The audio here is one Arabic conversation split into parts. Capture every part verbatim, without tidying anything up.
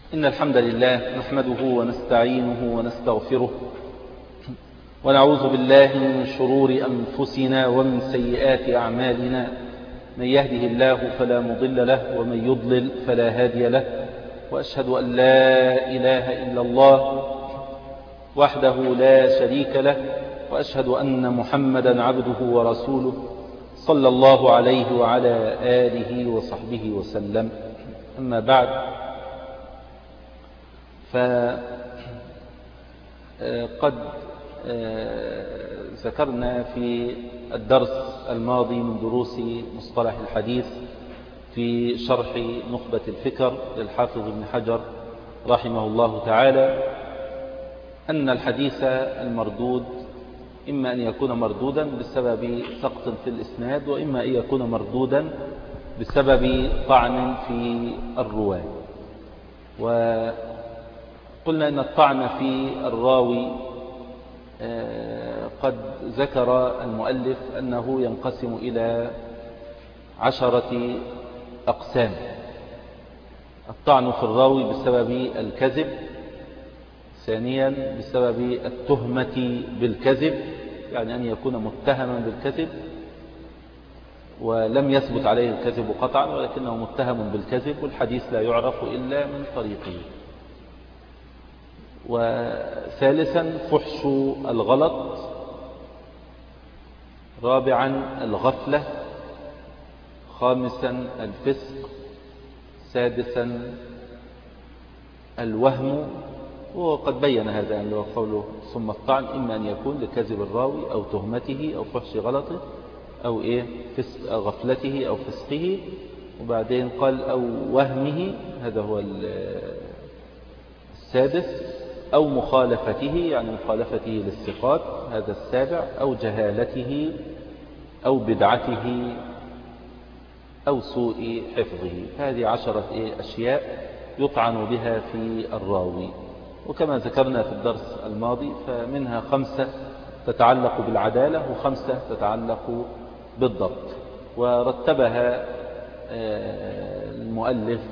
إن الحمد لله نحمده ونستعينه ونستغفره ونعوذ بالله من شرور أنفسنا ومن سيئات أعمالنا. من يهده الله فلا مضل له ومن يضلل فلا هادي له، وأشهد أن لا إله إلا الله وحده لا شريك له، وأشهد أن محمدا عبده ورسوله صلى الله عليه وعلى آله وصحبه وسلم. أما بعد، فقد ذكرنا في الدرس الماضي من دروس مصطلح الحديث في شرح نخبة الفكر للحافظ ابن حجر رحمه الله تعالى أن الحديث المردود إما أن يكون مردودا بسبب سقط في الإسناد، وإما أن يكون مردودا بسبب طعن في الرواة. وقلنا أن الطعن في الراوي قد ذكر المؤلف أنه ينقسم إلى عشرة أقسام. الطعن في الراوي بسبب الكذب، ثانيا بسبب التهمة بالكذب، يعني أن يكون متهما بالكذب ولم يثبت عليه الكذب قطعا ولكنه متهم بالكذب والحديث لا يعرف إلا من طريقه. وثالثا فحش الغلط، رابعا الغفلة، خامسا الفسق، سادسا الوهم. وقد بين هذا أنه قوله ثم الطعن إما أن يكون لكذب الراوي أو تهمته أو فحش غلطه أو إيه فسق غفلته أو فسقه. وبعدين قال أو وهمه، هذا هو السادس، أو مخالفته يعني مخالفته للثقات، هذا السابع، أو جهالته أو بدعته أو سوء حفظه. هذه عشرة إيه أشياء يطعن بها في الراوي. وكما ذكرنا في الدرس الماضي فمنها خمسة تتعلق بالعدالة وخمسة تتعلق بالضبط، ورتبها المؤلف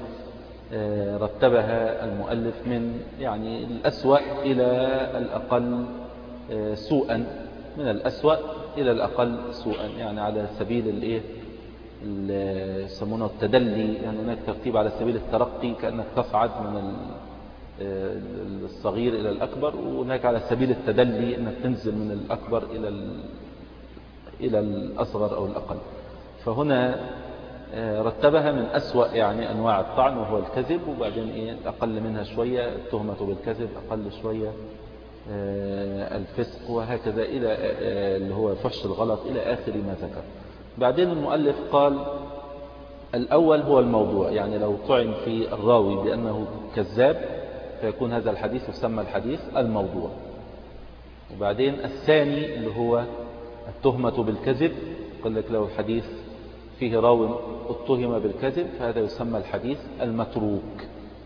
رتبها المؤلف من يعني الأسوأ إلى الأقل سوءا، من الأسوأ إلى الأقل سوءا، يعني على سبيل الإيه يسمونه التدلي، يعني هناك ترتيب على سبيل الترقي كأنك تصعد من الصغير إلى الأكبر، وهناك على سبيل التدلي أنك تنزل من الأكبر إلى إلى الأصغر أو الأقل. فهنا رتبها من أسوأ يعني أنواع الطعن وهو الكذب، وبعدين إيه أقل منها شوية التهمة بالكذب، أقل شوية الفسق، وهكذا إلى اللي هو فحش الغلط إلى آخر ما ذكر. بعدين المؤلف قال الأول هو الموضوع، يعني لو طعن في الراوي بأنه كذاب فيكون هذا الحديث يسمى الحديث الموضوع. وبعدين الثاني اللي هو التهمة بالكذب، قال لك لو الحديث فيه راوي اتهم بالكذب فهذا يسمى الحديث المتروك.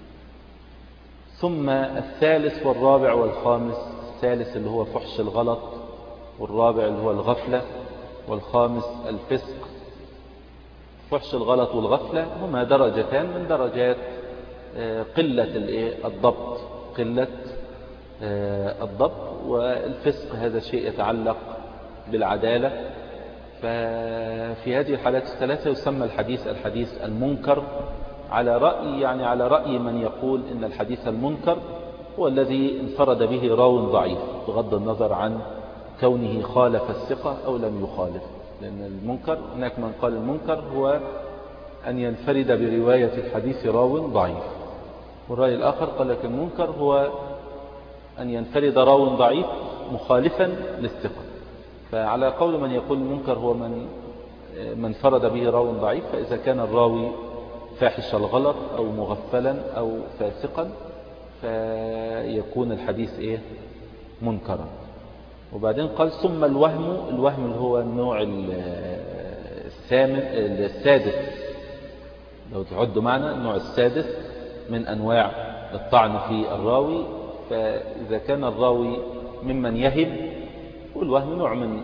ثم الثالث والرابع والخامس، الثالث اللي هو فحش الغلط، والرابع اللي هو الغفلة، والخامس الفسق. فحش الغلط والغفلة هما درجتان من درجات قلة الضبط، قلة الضبط. والفسق هذا شيء يتعلق بالعدالة. ففي هذه الحالات الثلاثة يسمى الحديث الحديث المنكر، على رأي يعني على رأي من يقول إن الحديث المنكر هو الذي انفرد به راو ضعيف بغض النظر عن كونه خالف الثقة أو لم يخالف. لأن المنكر هناك من قال المنكر هو أن ينفرد برواية الحديث راو ضعيف، والرأي الآخر قال لك المنكر هو أن ينفرد راو ضعيف مخالفا للثقة. فعلى قول من يقول المنكر هو من من فرد به راو ضعيف، فإذا كان الراوي فاحش الغلط أو مغفلا أو فاسقا فيكون الحديث إيه منكرا. وبعدين قال ثم الوهم، الوهم اللي هو النوع الثامن السادس لو تعدوا معنا، النوع السادس من أنواع الطعن في الراوي. فإذا كان الراوي ممن يهب، والوهم نوع من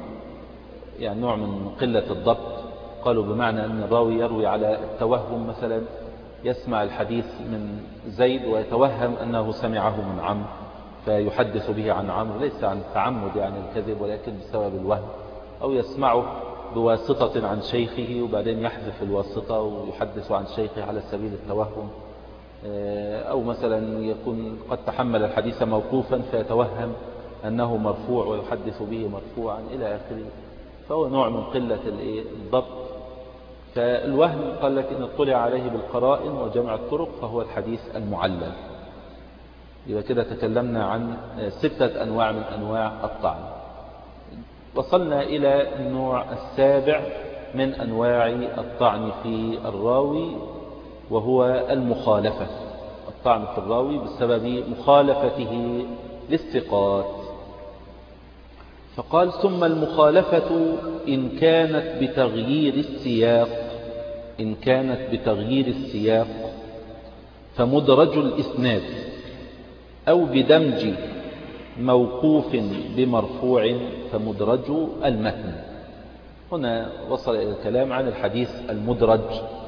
يعني نوع من قلة الضبط، قالوا بمعنى أن الراوي يروي على التوهم مثلا يسمع الحديث من زيد ويتوهم أنه سمعه من عمرو فيحدث به عن عمرو، ليس عن تعمد يعني الكذب ولكن بسبب الوهم، أو يسمعه بواسطة عن شيخه وبعدين يحذف الواسطة ويحدث عن شيخه على سبيل التوهم، أو مثلا يكون قد تحمل الحديث موقوفا فيتوهم أنه مرفوع ويحدث به مرفوعا إلى آخره، فهو نوع من قلة الضبط. فالوهم قال لك إن اطلع عليه بالقرائن وجمع الطرق فهو الحديث المعلل. يبقى كده تكلمنا عن ستة أنواع من أنواع الطعن. وصلنا إلى النوع السابع من أنواع الطعن في الراوي، وهو المخالفة، الطعن في الراوي بسبب مخالفته للثقات. فقال ثم المخالفة إن كانت بتغيير السياق إن كانت بتغيير السياق فمدرج الإسناد، أو بدمج موقوف بمرفوع فمدرج المتن. هنا وصل إلى الكلام عن الحديث المدرج.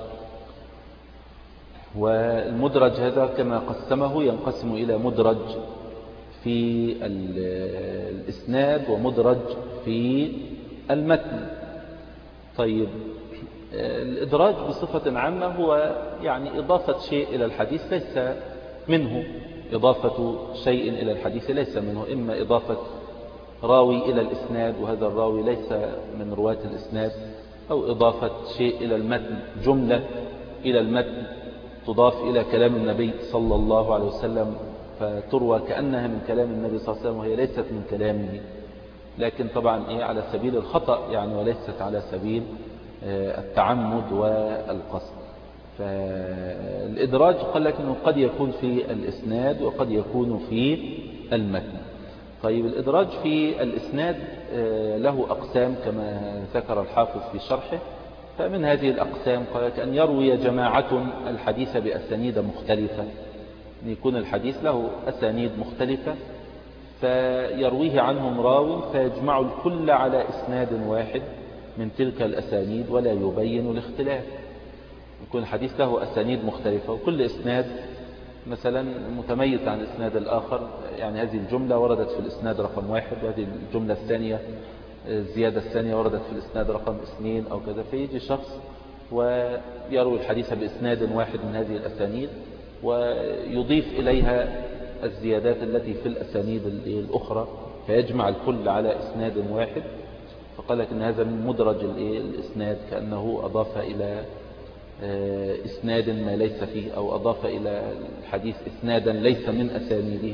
والمدرج هذا كما قسمه ينقسم إلى مدرج في الإسناد ومدرج في المتن. طيب، الإدراج بصفة عامة هو يعني إضافة شيء إلى الحديث ليس منه، إضافة شيء إلى الحديث ليس منه، إما إضافة راوي إلى الإسناد وهذا الراوي ليس من رواة الإسناد، أو إضافة شيء إلى المتن، جملة إلى المتن تضاف إلى كلام النبي صلى الله عليه وسلم فتروى كأنها من كلام النبي صلى الله عليه وسلم وهي ليست من كلامه، لكن طبعا إيه على سبيل الخطأ يعني، وليست على سبيل التعمد والقصد. فالإدراج قال لك أنه قد يكون في الإسناد وقد يكون في المتن. طيب، الإدراج في الإسناد له أقسام كما ذكر الحافظ في شرحه. فمن هذه الأقسام قال لك أن يروي جماعة الحديث بأسانيد مختلفة، أن يكون الحديث له أسانيد مختلفة فيرويه عنهم راو فيجمع الكل على إسناد واحد من تلك الأسانيد ولا يبين الاختلاف. يكون الحديث له أسانيد مختلفة وكل إسناد مثلا متميز عن الإسناد الآخر، يعني هذه الجملة وردت في الإسناد رقم واحد وهذه الجملة الثانية الزيادة الثانية وردت في الإسناد رقم اثنين أو كذا، فيجي شخص ويروي الحديث بإسناد واحد من هذه الأسانيد ويضيف إليها الزيادات التي في الأسانيد الأخرى فيجمع الكل على إسناد واحد. فقال لك إن هذا من مدرج الإسناد، كأنه أضاف إلى إسناد ما ليس فيه، أو أضاف إلى الحديث إسنادا ليس من أسانيده.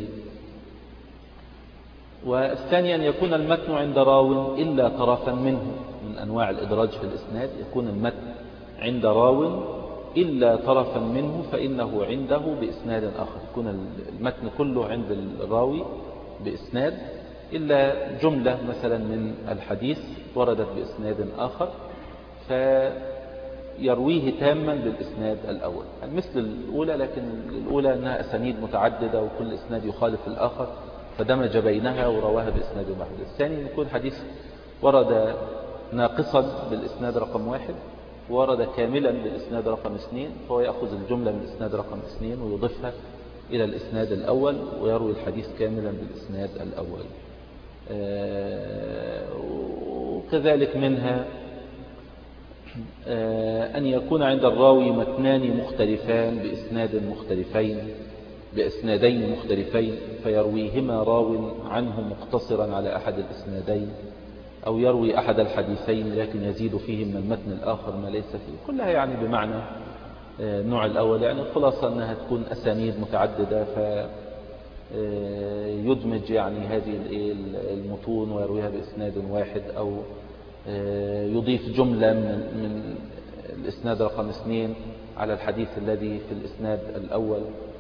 والثاني أن يكون المتن عند راو إلا طرفا منه، من أنواع الإدراج في الإسناد يكون المتن عند راو إلا طرفا منه فإنه عنده بإسناد آخر. يكون المتن كله عند الراوي بإسناد إلا جملة مثلا من الحديث وردت بإسناد آخر فيرويه تاما بالإسناد الأول، يعني مثل الأولى، لكن الأولى أنها أسانيد متعددة وكل إسناد يخالف الآخر فدمج بينها ورواها بإسناد واحد. الثاني يكون حديث ورد ناقصا بالإسناد رقم واحد ورد كاملا بالإسناد رقم اثنين، فهو يأخذ الجملة من الإسناد رقم اثنين ويضيفها إلى الإسناد الأول ويروي الحديث كاملا بالإسناد الأول. وكذلك منها أن يكون عند الراوي متنان مختلفان بإسناد مختلفين بإسنادين مختلفين فيرويهما راو عنه مقتصرا على أحد الإسنادين، أو يروي أحد الحديثين لكن يزيد فيه من المتن الآخر ما ليس فيه. كلها يعني بمعنى النوع الأول، يعني الخلاصة أنها تكون أسانيد متعددة فيدمج يعني هذه المتون ويرويها بإسناد واحد، أو يضيف جملة من الإسناد رقم اثنين على الحديث الذي في الإسناد الأول.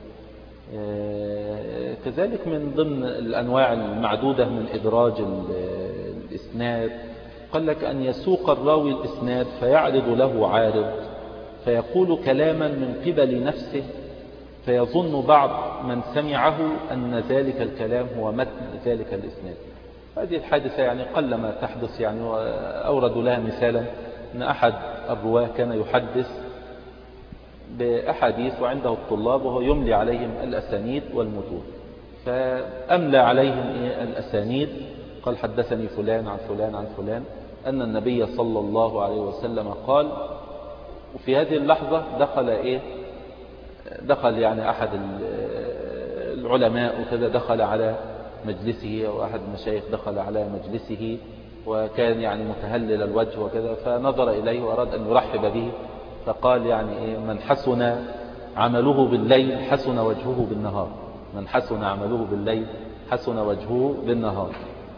كذلك من ضمن الأنواع المعدودة من إدراج الإسناد قال لك أن يسوق الراوي الإسناد فيعرض له عارض فيقول كلاما من قبل نفسه فيظن بعض من سمعه أن ذلك الكلام هو متن ذلك الإسناد. هذه الحادثة يعني قلما تحدث، يعني أوردوا لها مثالا أن أحد الرواة كان يحدث بأحاديث وعنده الطلاب وهو يملي عليهم الأسانيد والمتون، فأملى عليهم الأسانيد، قال حدثني فلان عن فلان عن فلان أن النبي صلى الله عليه وسلم قال. وفي هذه اللحظة دخل إيه دخل يعني أحد العلماء وكذا، دخل على مجلسه، أو أحد المشايخ دخل على مجلسه وكان يعني متهلل الوجه وكذا، فنظر إليه وأراد أن يرحب به، فقال يعني إيه من حسن عمله بالليل حسن وجهه بالنهار، من حسن عمله بالليل حسن وجهه بالنهار،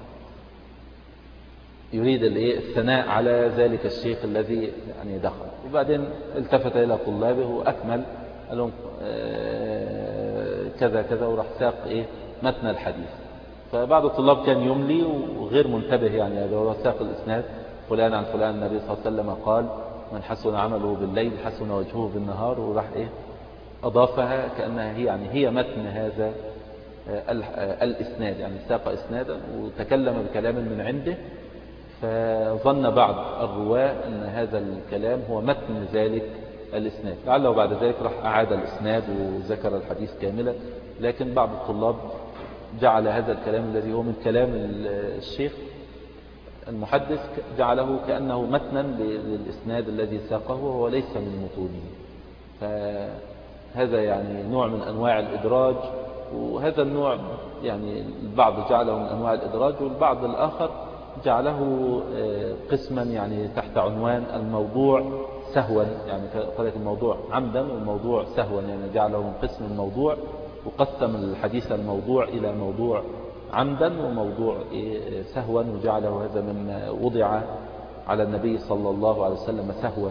يريد الثناء على ذلك الشيخ الذي يعني دخل. وبعدين التفت إلى طلابه وأكمل، قال لهم كذا كذا، وراح ساق إيه متن الحديث. فبعض الطلاب كان يملي وغير منتبه، يعني هذا هو ساق الإسناد فلان عن فلان النبي صلى الله عليه وسلم قال من حسن عمله بالليل حسن وجهه بالنهار، وراح إيه أضافها كأنها هي يعني هي متن هذا الإسناد، يعني ساق إسنادا وتكلم بكلام من عنده، فظن بعض الرواة أن هذا الكلام هو متن ذلك الإسناد، لعله بعد ذلك راح أعاد الإسناد وذكر الحديث كاملا. لكن بعض الطلاب جعل هذا الكلام الذي هو من كلام الشيخ المحدث جعله كأنه متنا للإسناد الذي ساقه وهو ليس من متونه. فهذا يعني نوع من أنواع الإدراج، وهذا النوع يعني البعض جعله من أنواع الإدراج، والبعض الآخر جعله قسما يعني تحت عنوان الموضوع سهوا، يعني قالت الموضوع عمدا والموضوع سهوا، يعني جعله من قسم الموضوع، وقسم الحديث الموضوع إلى موضوع عمدا وموضوع سهوا، وجعله هذا مما وضع على النبي صلى الله عليه وسلم سهوا.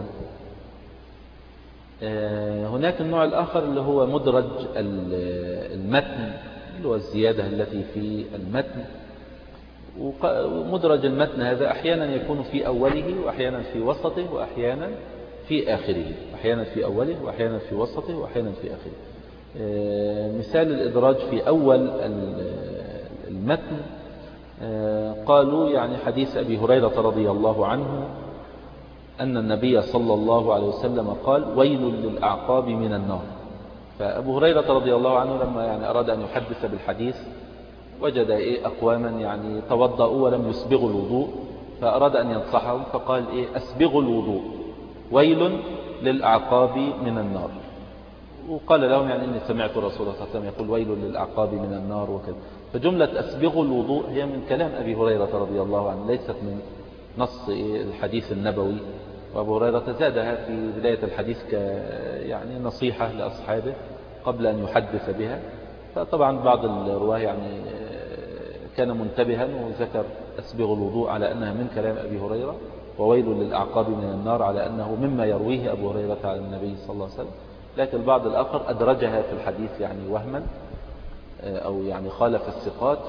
هناك النوع الآخر اللي هو مدرج المتن، اللي هو الزيادة التي في المتن. ومدرج المتن هذا أحيانا يكون في أوله وأحيانا في وسطه وأحيانا في آخره، أحيانا في أوله وأحيانا في وسطه وأحيانا في آخره. مثال الإدراج في أول المتن قالوا يعني حديث أبي هريرة رضي الله عنه أن النبي صلى الله عليه وسلم قال ويل للأعقاب من النار. فأبو هريرة رضي الله عنه لما يعني أراد أن يحدث بالحديث وجد إيه أقواما يعني توضأوا ولم يسبغوا الوضوء، فأراد أن ينصحهم فقال إيه أسبغوا الوضوء ويل للأعقاب من النار. وقال لهم يعني إني سمعت الرسول صلى الله عليه وسلم يقول ويل للأعقاب من النار وكذا. فجملة أسبغوا الوضوء هي من كلام أبي هريرة رضي الله عنه، ليست من نص الحديث النبوي. وأبو هريرة زادها في بداية الحديث ك يعني نصيحة لأصحابه قبل أن يحدث بها. فطبعا بعض الرواه يعني كان منتبها وذكر أسبغ الوضوء على أنها من كلام أبي هريرة، وويل للأعقاب من النار على أنه مما يرويه أبو هريرة على النبي صلى الله عليه وسلم. لكن البعض الآخر أدرجها في الحديث يعني وهما أو يعني خالف الثقات،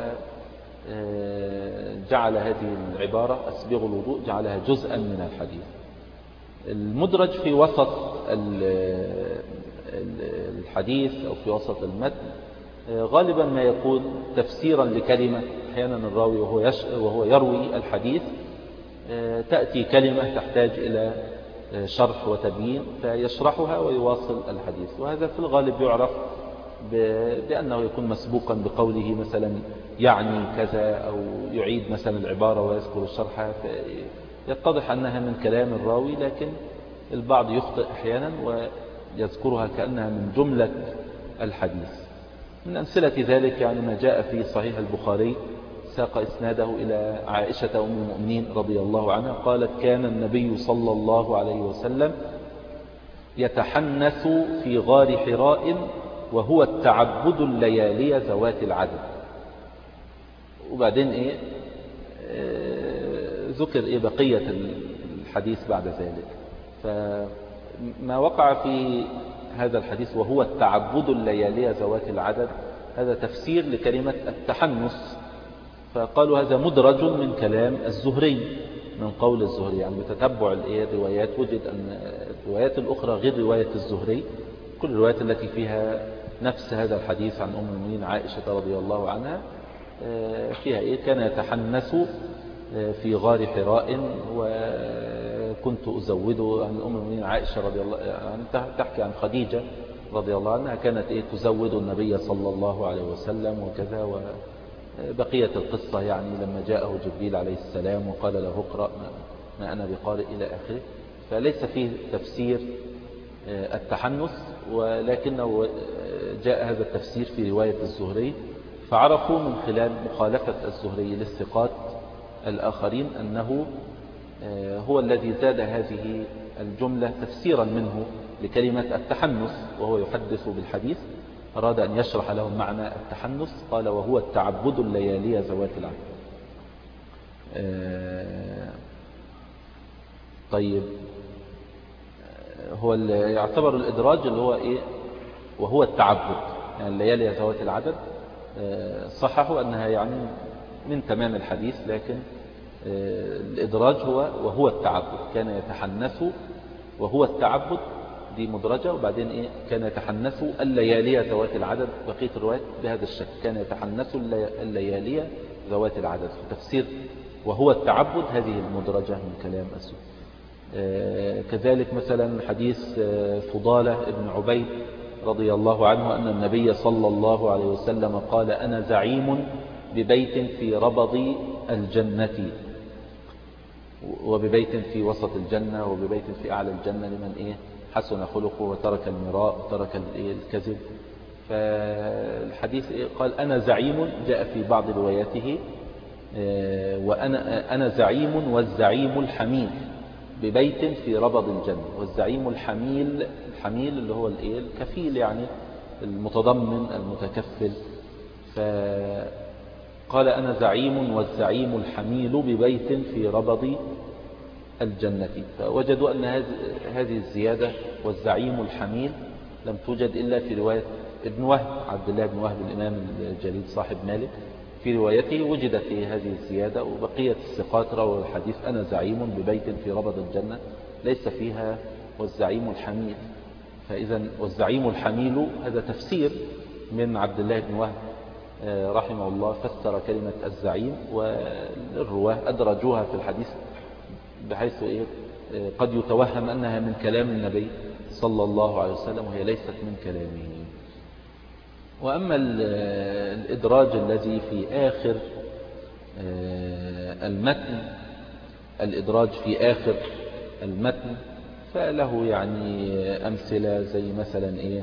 فجعل هذه العبارة أسبغ الوضوء جعلها جزءا من الحديث. المدرج في وسط الحديث أو في وسط المتن غالبا ما يكون تفسيرا لكلمة. أحيانا الراوي وهو, يش... وهو يروي الحديث تأتي كلمة تحتاج إلى شرح وتبيين فيشرحها ويواصل الحديث، وهذا في الغالب يعرف ب... بأنه يكون مسبوقا بقوله مثلا يعني كذا، أو يعيد مثلا العبارة ويذكر الشرح، فيتضح أنها من كلام الراوي. لكن البعض يخطئ أحيانا ويذكرها كأنها من جملة الحديث. من أمثلة ذلك يعني ما جاء في صحيح البخاري ساق إسناده إلى عائشة أم المؤمنين رضي الله عنها قالت كان النبي صلى الله عليه وسلم يتحنث في غار حراء وهو التعبد الليالي ذوات العدد. وبعدين إيه ذكر إيه بقية الحديث بعد ذلك. فما وقع في هذا الحديث وهو التعبد الليالي ذوات العدد هذا تفسير لكلمة التحنث، فقالوا هذا مدرج من كلام الزهري من قول الزهري. يعني بتتبع الروايات وجد أن الروايات الأخرى غير رواية الزهري، كل الروايات التي فيها نفس هذا الحديث عن أم المؤمنين عائشة رضي الله عنها فيها إيه كان يتحنث في غار حراء، كنت أزوده عن أم المؤمنين عائشة رضي الله عنها، تحكي عن خديجة رضي الله عنها كانت إيه تزود النبي صلى الله عليه وسلم وكذا. وبقية القصة يعني لما جاءه جبريل عليه السلام وقال له اقرأ ما أنا بقارئ إلى آخره. فليس فيه تفسير التحنث، ولكنه جاء هذا التفسير في رواية الزهري، فعرفوا من خلال مخالفة الزهري للثقات الآخرين أنه هو الذي زاد هذه الجملة تفسيرا منه لكلمة التحنث، وهو يحدث بالحديث. أراد أن يشرح لهم معنى التحنث، قال وهو التعبد الليالي ذوات العدد. طيب هو يعتبر الإدراج اللي هو إيه؟ وهو التعبد، يعني الليالي ذوات العدد صححوا أنها يعني من تمام الحديث، لكن الإدراج هو وهو التعبد، كان يتحنث وهو التعبد، دي مدرجة. وبعدين إيه؟ كان يتحنث الليالي ذوات العدد، بقية الروايات بهذا الشكل، كان يتحنث الليالي ذوات العدد. في تفسير وهو التعبد هذه المدرجة من كلام السوء. كذلك مثلا حديث فضالة ابن عبيد رضي الله عنه أن النبي صلى الله عليه وسلم قال أنا زعيم ببيت في ربض الجنة، وببيت في وسط الجنة، وببيت في أعلى الجنة لمن إيه حسن خلقه وترك المراء وترك الكذب. فالحديث إيه؟ قال أنا زعيم، جاء في بعض رواياته وأنا أنا زعيم والزعيم الحميل ببيت في ربض الجنة. والزعيم الحميل، الحميل اللي هو الايه الكفيل، يعني المتضمن المتكفل. فقال أنا زعيم والزعيم الحميل ببيت في ربض الجنة. فوجدوا أن هذه الزيادة والزعيم الحميل لم توجد إلا في رواية ابن وهب، عبد الله بن وهب الإمام الجليل صاحب مالك، في روايته وجدت هذه الزيادة. وبقية الثقات رووا الحديث أنا زعيم ببيت في ربض الجنة، ليس فيها والزعيم الحميل. فإذا والزعيم الحميل هذا تفسير من عبد الله بن وهب رحمه الله، فسر كلمة الزعيم، والرواه أدرجوها في الحديث بحيث إيه قد يتوهم أنها من كلام النبي صلى الله عليه وسلم، وهي ليست من كلامه. وأما الإدراج الذي في آخر المتن، الإدراج في آخر المتن فله يعني أمثلة زي مثلا إيه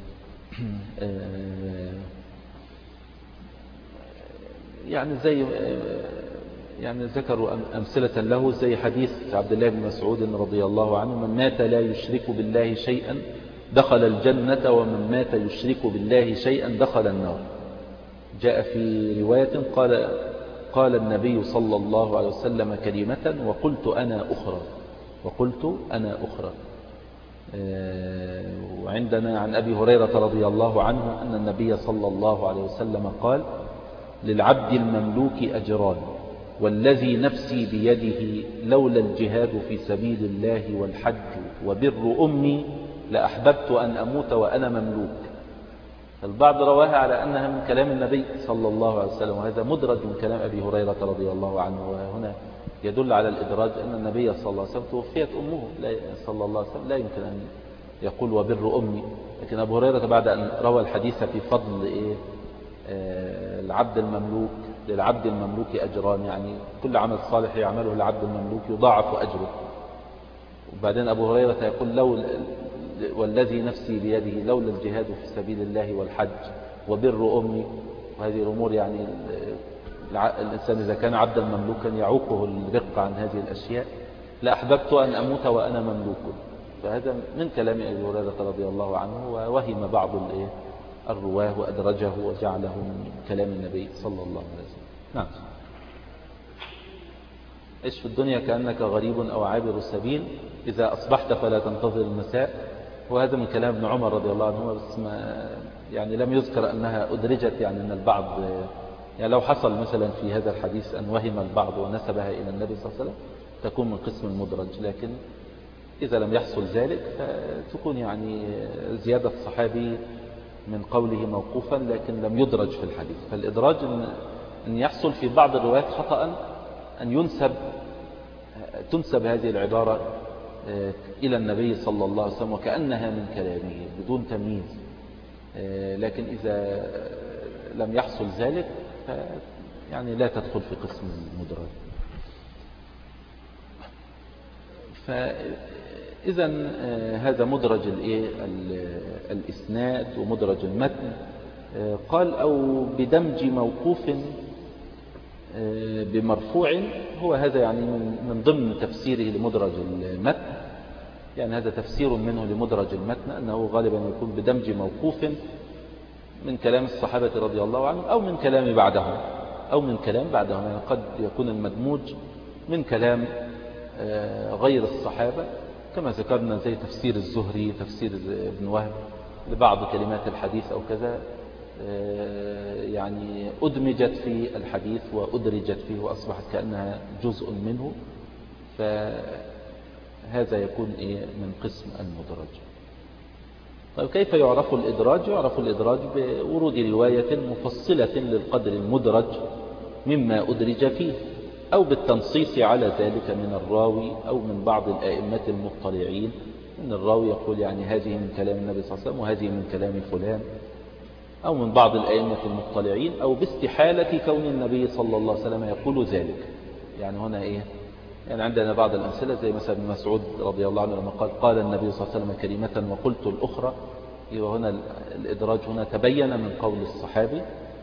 يعني زي يعني ذكروا أمثلة له زي حديث عبد الله بن مسعود رضي الله عنه من مات لا يشرك بالله شيئا دخل الجنة ومن مات يشرك بالله شيئا دخل النار. جاء في رواية قال قال النبي صلى الله عليه وسلم كلمة وقلت أنا أخرى وقلت أنا أخرى. وعندنا عن أبي هريرة رضي الله عنه أن النبي صلى الله عليه وسلم قال للعبد المملوك أجران والذي نفسي بيده لولا الجهاد في سبيل الله والحج وبر أمي لأحببت أن أموت وأنا مملوك. البعض رواها على أنها من كلام النبي صلى الله عليه وسلم، وهذا مدرج من كلام أبي هريرة رضي الله عنه. وهنا يدل على الإدراج أن النبي صلى الله عليه وسلم توفيت أمه صلى الله عليه وسلم، لا يمكن أن يقول وبر أمي. لكن أبو هريرة بعد أن روى الحديث في فضل إيه آه العبد المملوك، للعبد المملوك أجران، يعني كل عمل صالح يعمله العبد المملوك يضاعف أجره. وبعدين أبو هريرة يقول لو والذي نفسي بيده لولا الجهاد في سبيل الله والحج وبر أمي. وهذه الأمور يعني الإنسان إذا كان عبدا مملوكا يعوقه الرق عن هذه الأشياء. لأحببت أن أموت وأنا مملوك. فهذا من كلام أبي هريرة رضي الله عنه، ووهم بعض الرواه وأدرجه وجعله من كلام النبي صلى الله عليه وسلم. نعم. عيش في الدنيا كأنك غريب أو عابر السبيل، إذا أصبحت فلا تنتظر المساء. وهذا من كلام ابن عمر رضي الله عنه، بس ما يعني لم يذكر أنها أدرجت، يعني أن البعض يعني لو حصل مثلا في هذا الحديث أن وهم البعض ونسبها إلى النبي صلى الله عليه وسلم تكون من قسم المدرج. لكن إذا لم يحصل ذلك فتكون يعني زيادة الصحابي من قوله موقوفا لكن لم يدرج في الحديث. فالإدراج أن, أن يحصل في بعض الروايات خطأ أن ينسب تنسب هذه العبارة إلى النبي صلى الله عليه وسلم وكأنها من كلامه بدون تمييز. لكن إذا لم يحصل ذلك يعني لا تدخل في قسم المدرج. فإذا هذا مدرج الإسناد ومدرج المتن. قال أو بدمج موقوف بمرفوع، هو هذا يعني من ضمن تفسيره لمدرج المتن، يعني هذا تفسير منه لمدرج المتن أنه غالبا يكون بدمج موقوف من كلام الصحابة رضي الله عنهم أو من كلام بعدهم أو من كلام بعدهم، يعني قد يكون المدموج من كلام غير الصحابة كما ذكرنا زي تفسير الزهري، تفسير ابن وهب لبعض كلمات الحديث أو كذا، يعني أدمجت في الحديث وأدرجت فيه وأصبحت كأنها جزء منه، فهذا يكون إيه من قسم المدرج. طيب كيف يعرف الإدراج؟ يعرف الإدراج بورود رواية مفصلة للقدر المدرج مما أدرج فيه، أو بالتنصيص على ذلك من الراوي أو من بعض الآئمة المطلعين، أن الراوي يقول يعني هذه من كلام النبي صلى الله عليه وسلم وهذه من كلام فلان، أو من بعض الآئمة المطلعين، أو باستحالة كون النبي صلى الله عليه وسلم يقول ذلك. يعني هنا إيه؟ يعني عندنا بعض الأمثلة زي مثلا ابن مسعود رضي الله عنه لما قال قال النبي صلى الله عليه وسلم كلمة وقلت الأخرى، وهنا الإدراج هنا تبين من قول الصحابي.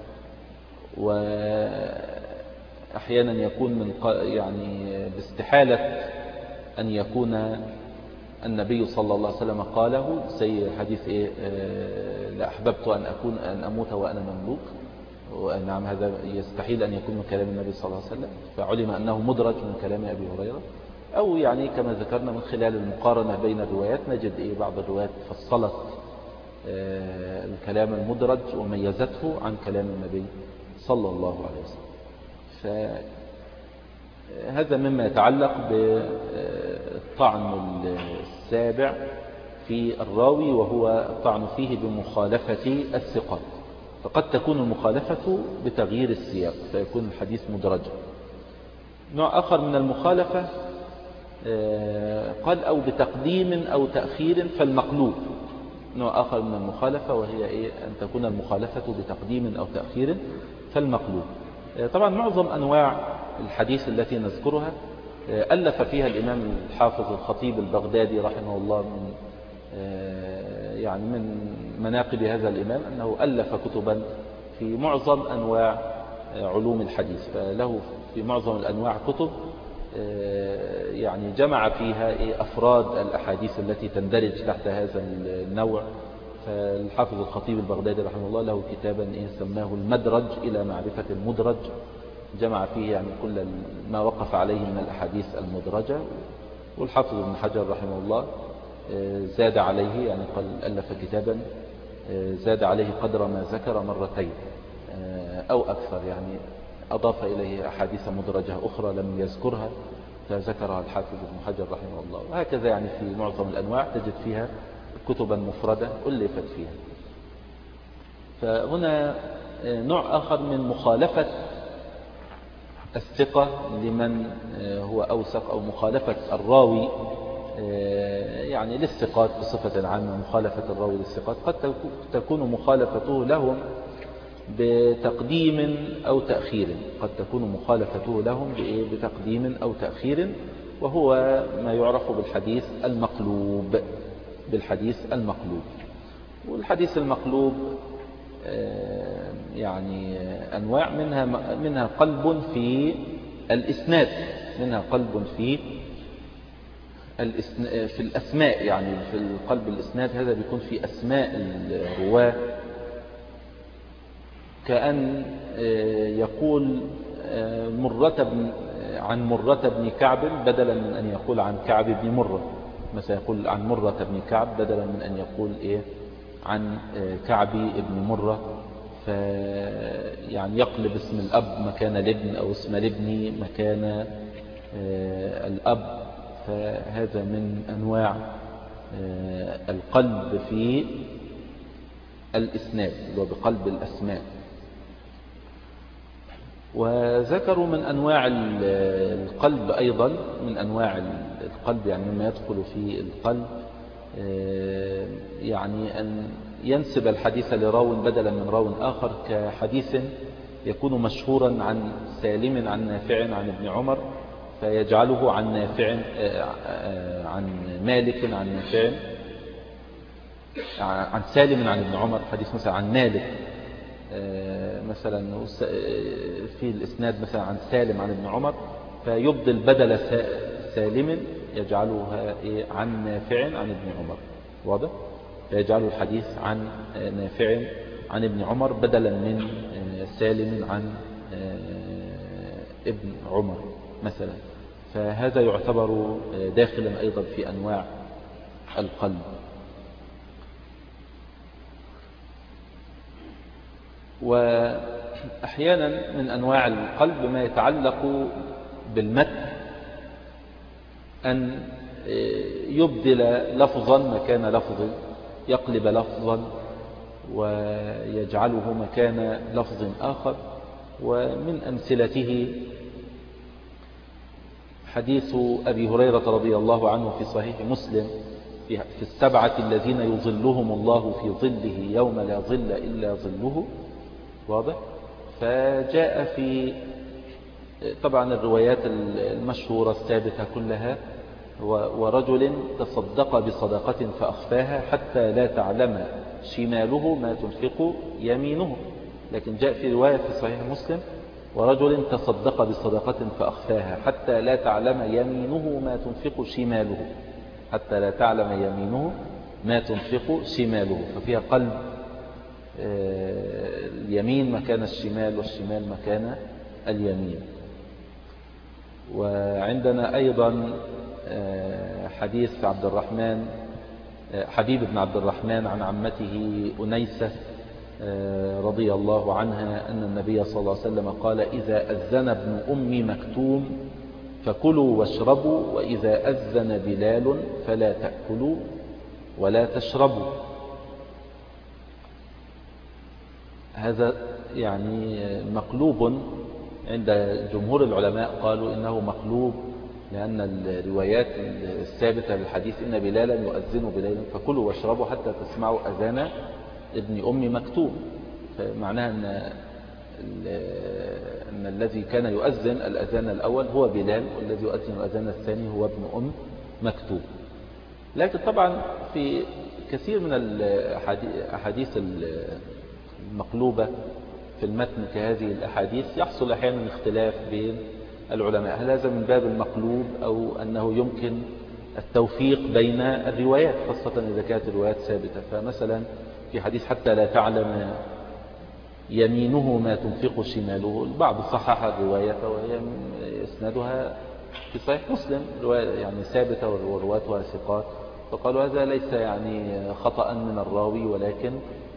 وأحيانا يكون من يعني باستحالة أن يكون النبي صلى الله عليه وسلم قاله، زي حديث إيه لأحببت أن أكون أن أموت وأنا مملوك، ونعم هذا يستحيل أن يكون من كلام النبي صلى الله عليه وسلم، فعلم أنه مدرج من كلام أبي هريرة. أو يعني كما ذكرنا من خلال المقارنة بين الروايات نجد إيه بعض الروايات فصلت الكلام المدرج وميزته عن كلام النبي صلى الله عليه وسلم. فهذا مما يتعلق بالطعن السابع في الراوي، وهو الطعن فيه بمخالفة الثقات. فقد تكون المخالفة بتغيير السياق فيكون الحديث مدرجا. نوع آخر من المخالفة قال أو بتقديم أو تأخير فالمقلوب. نوع آخر من المخالفة وهي إيه؟ أن تكون المخالفة بتقديم أو تأخير فالمقلوب. طبعا معظم أنواع الحديث التي نذكرها ألف فيها الإمام الحافظ الخطيب البغدادي رحمه الله، من يعني من مناقب هذا الإمام أنه ألف كتبا في معظم أنواع علوم الحديث، فله في معظم الأنواع كتب يعني جمع فيها أفراد الأحاديث التي تندرج تحت هذا النوع. فالحافظ الخطيب البغدادي رحمه الله له كتابا سماه المدرج إلى معرفة المدرج، جمع فيه يعني كل ما وقف عليه من الأحاديث المدرجة. والحافظ ابن حجر رحمه الله زاد عليه، يعني قال ألف كتابا زاد عليه قدر ما ذكر مرتين أو أكثر، يعني أضاف إليه أحاديث مدرجة أخرى لم يذكرها فذكرها الحافظ ابن حجر رحمه الله. وهكذا يعني في معظم الأنواع تجد فيها كتبا مفردة ألفت فيها. فهنا نوع آخر من مخالفة الثقة لمن هو أوثق، أو مخالفة الراوي يعني للثقات بصفة عامة، مخالفة الراوي للثقات قد تكون مخالفته لهم بتقديم أو تأخير، قد تكون مخالفته لهم بتقديم أو تأخير، وهو ما يعرف بالحديث المقلوب. بالحديث المقلوب والحديث المقلوب يعني أنواع، منها منها قلب في الإسناد، منها قلب في في الأسماء، يعني في القلب الإسناد هذا بيكون في أسماء الرواة، كأن يقول مرة عن مرة بن كعب بدلا من أن يقول عن كعب بن مرة، مثلا يقول عن مرة بن كعب بدلا من أن يقول إيه عن كعب بن مرة، فيعني يقلب اسم الأب مكان الابن أو اسم الابن مكان الأب. فهذا من أنواع القلب في الإسناد اللي هو بقلب الأسماء. وذكروا من أنواع القلب أيضا، من أنواع القلب يعني مما يدخل في القلب، يعني أن ينسب الحديث لراو بدلا من راو آخر، كحديث يكون مشهورا عن سالم عن نافع عن ابن عمر فيجعله عن نافع عن مالك عن نافع عن سالم عن ابن عمر، حديث مثلا عن مالك مثلا في الإسناد مثلا عن سالم عن ابن عمر، فيبدل بدل سالم يجعلها عن نافع عن ابن عمر، واضح؟ فيجعل الحديث عن نافع عن ابن عمر بدلا من سالم عن ابن عمر مثلا. فهذا يعتبر داخلا أيضا في أنواع القلب. وأحيانا من أنواع القلب ما يتعلق بالمتن، أن يبدل لفظا مكان لفظ، يقلب لفظا ويجعله مكان لفظ آخر. ومن أمثلته حديث أبي هريرة رضي الله عنه في صحيح مسلم في السبعة الذين يظلهم الله في ظله يوم لا ظل إلا ظله، واضح؟ فجاء في طبعا الروايات المشهورة الثابتة كلها: ورجل تصدق بصدقة فأخفاها حتى لا تعلم شماله ما تنفق يمينه. لكن جاء في رواية في صحيح مسلم: ورجل تصدق بصدقة فأخفاها حتى لا تعلم يمينه ما تنفق شماله، حتى لا تعلم يمينه ما تنفق شماله. ففيها قلب اليمين مكان الشمال والشمال مكان اليمين. وعندنا أيضا حديث عبد الرحمن حبيب بن عبد الرحمن عن عمته أنيسة رضي الله عنها أن النبي صلى الله عليه وسلم قال: إذا أذن ابن أم مكتوم فكلوا واشربوا، وإذا أذن بلال فلا تأكلوا ولا تشربوا. هذا يعني مقلوب عند جمهور العلماء، قالوا إنه مقلوب لأن الروايات الثابتة للحديث إن بلالا يؤذن بليل فكلوا واشربوا حتى تسمعوا أذان ابن أم مكتوم. فمعناها أن, أن الذي كان يؤذن الأذان الأول هو بلال، والذي يؤذن الأذان الثاني هو ابن أم مكتوم. لكن طبعا في كثير من الأحاديث المقلوبة في المتن كهذه الأحاديث يحصل أحيانا اختلاف بين العلماء: هل هذا من باب المقلوب أو أنه يمكن التوفيق بين الروايات، خاصة إذا كانت الروايات ثابتة. فمثلا في حديث حتى لا تعلم يمينه ما تنفق شماله، البعض صحح الرواية وهي إسنادها في صحيح مسلم، رواية يعني ثابتة ورواتها ثقات، فقالوا هذا ليس يعني خطأ من الراوي، ولكن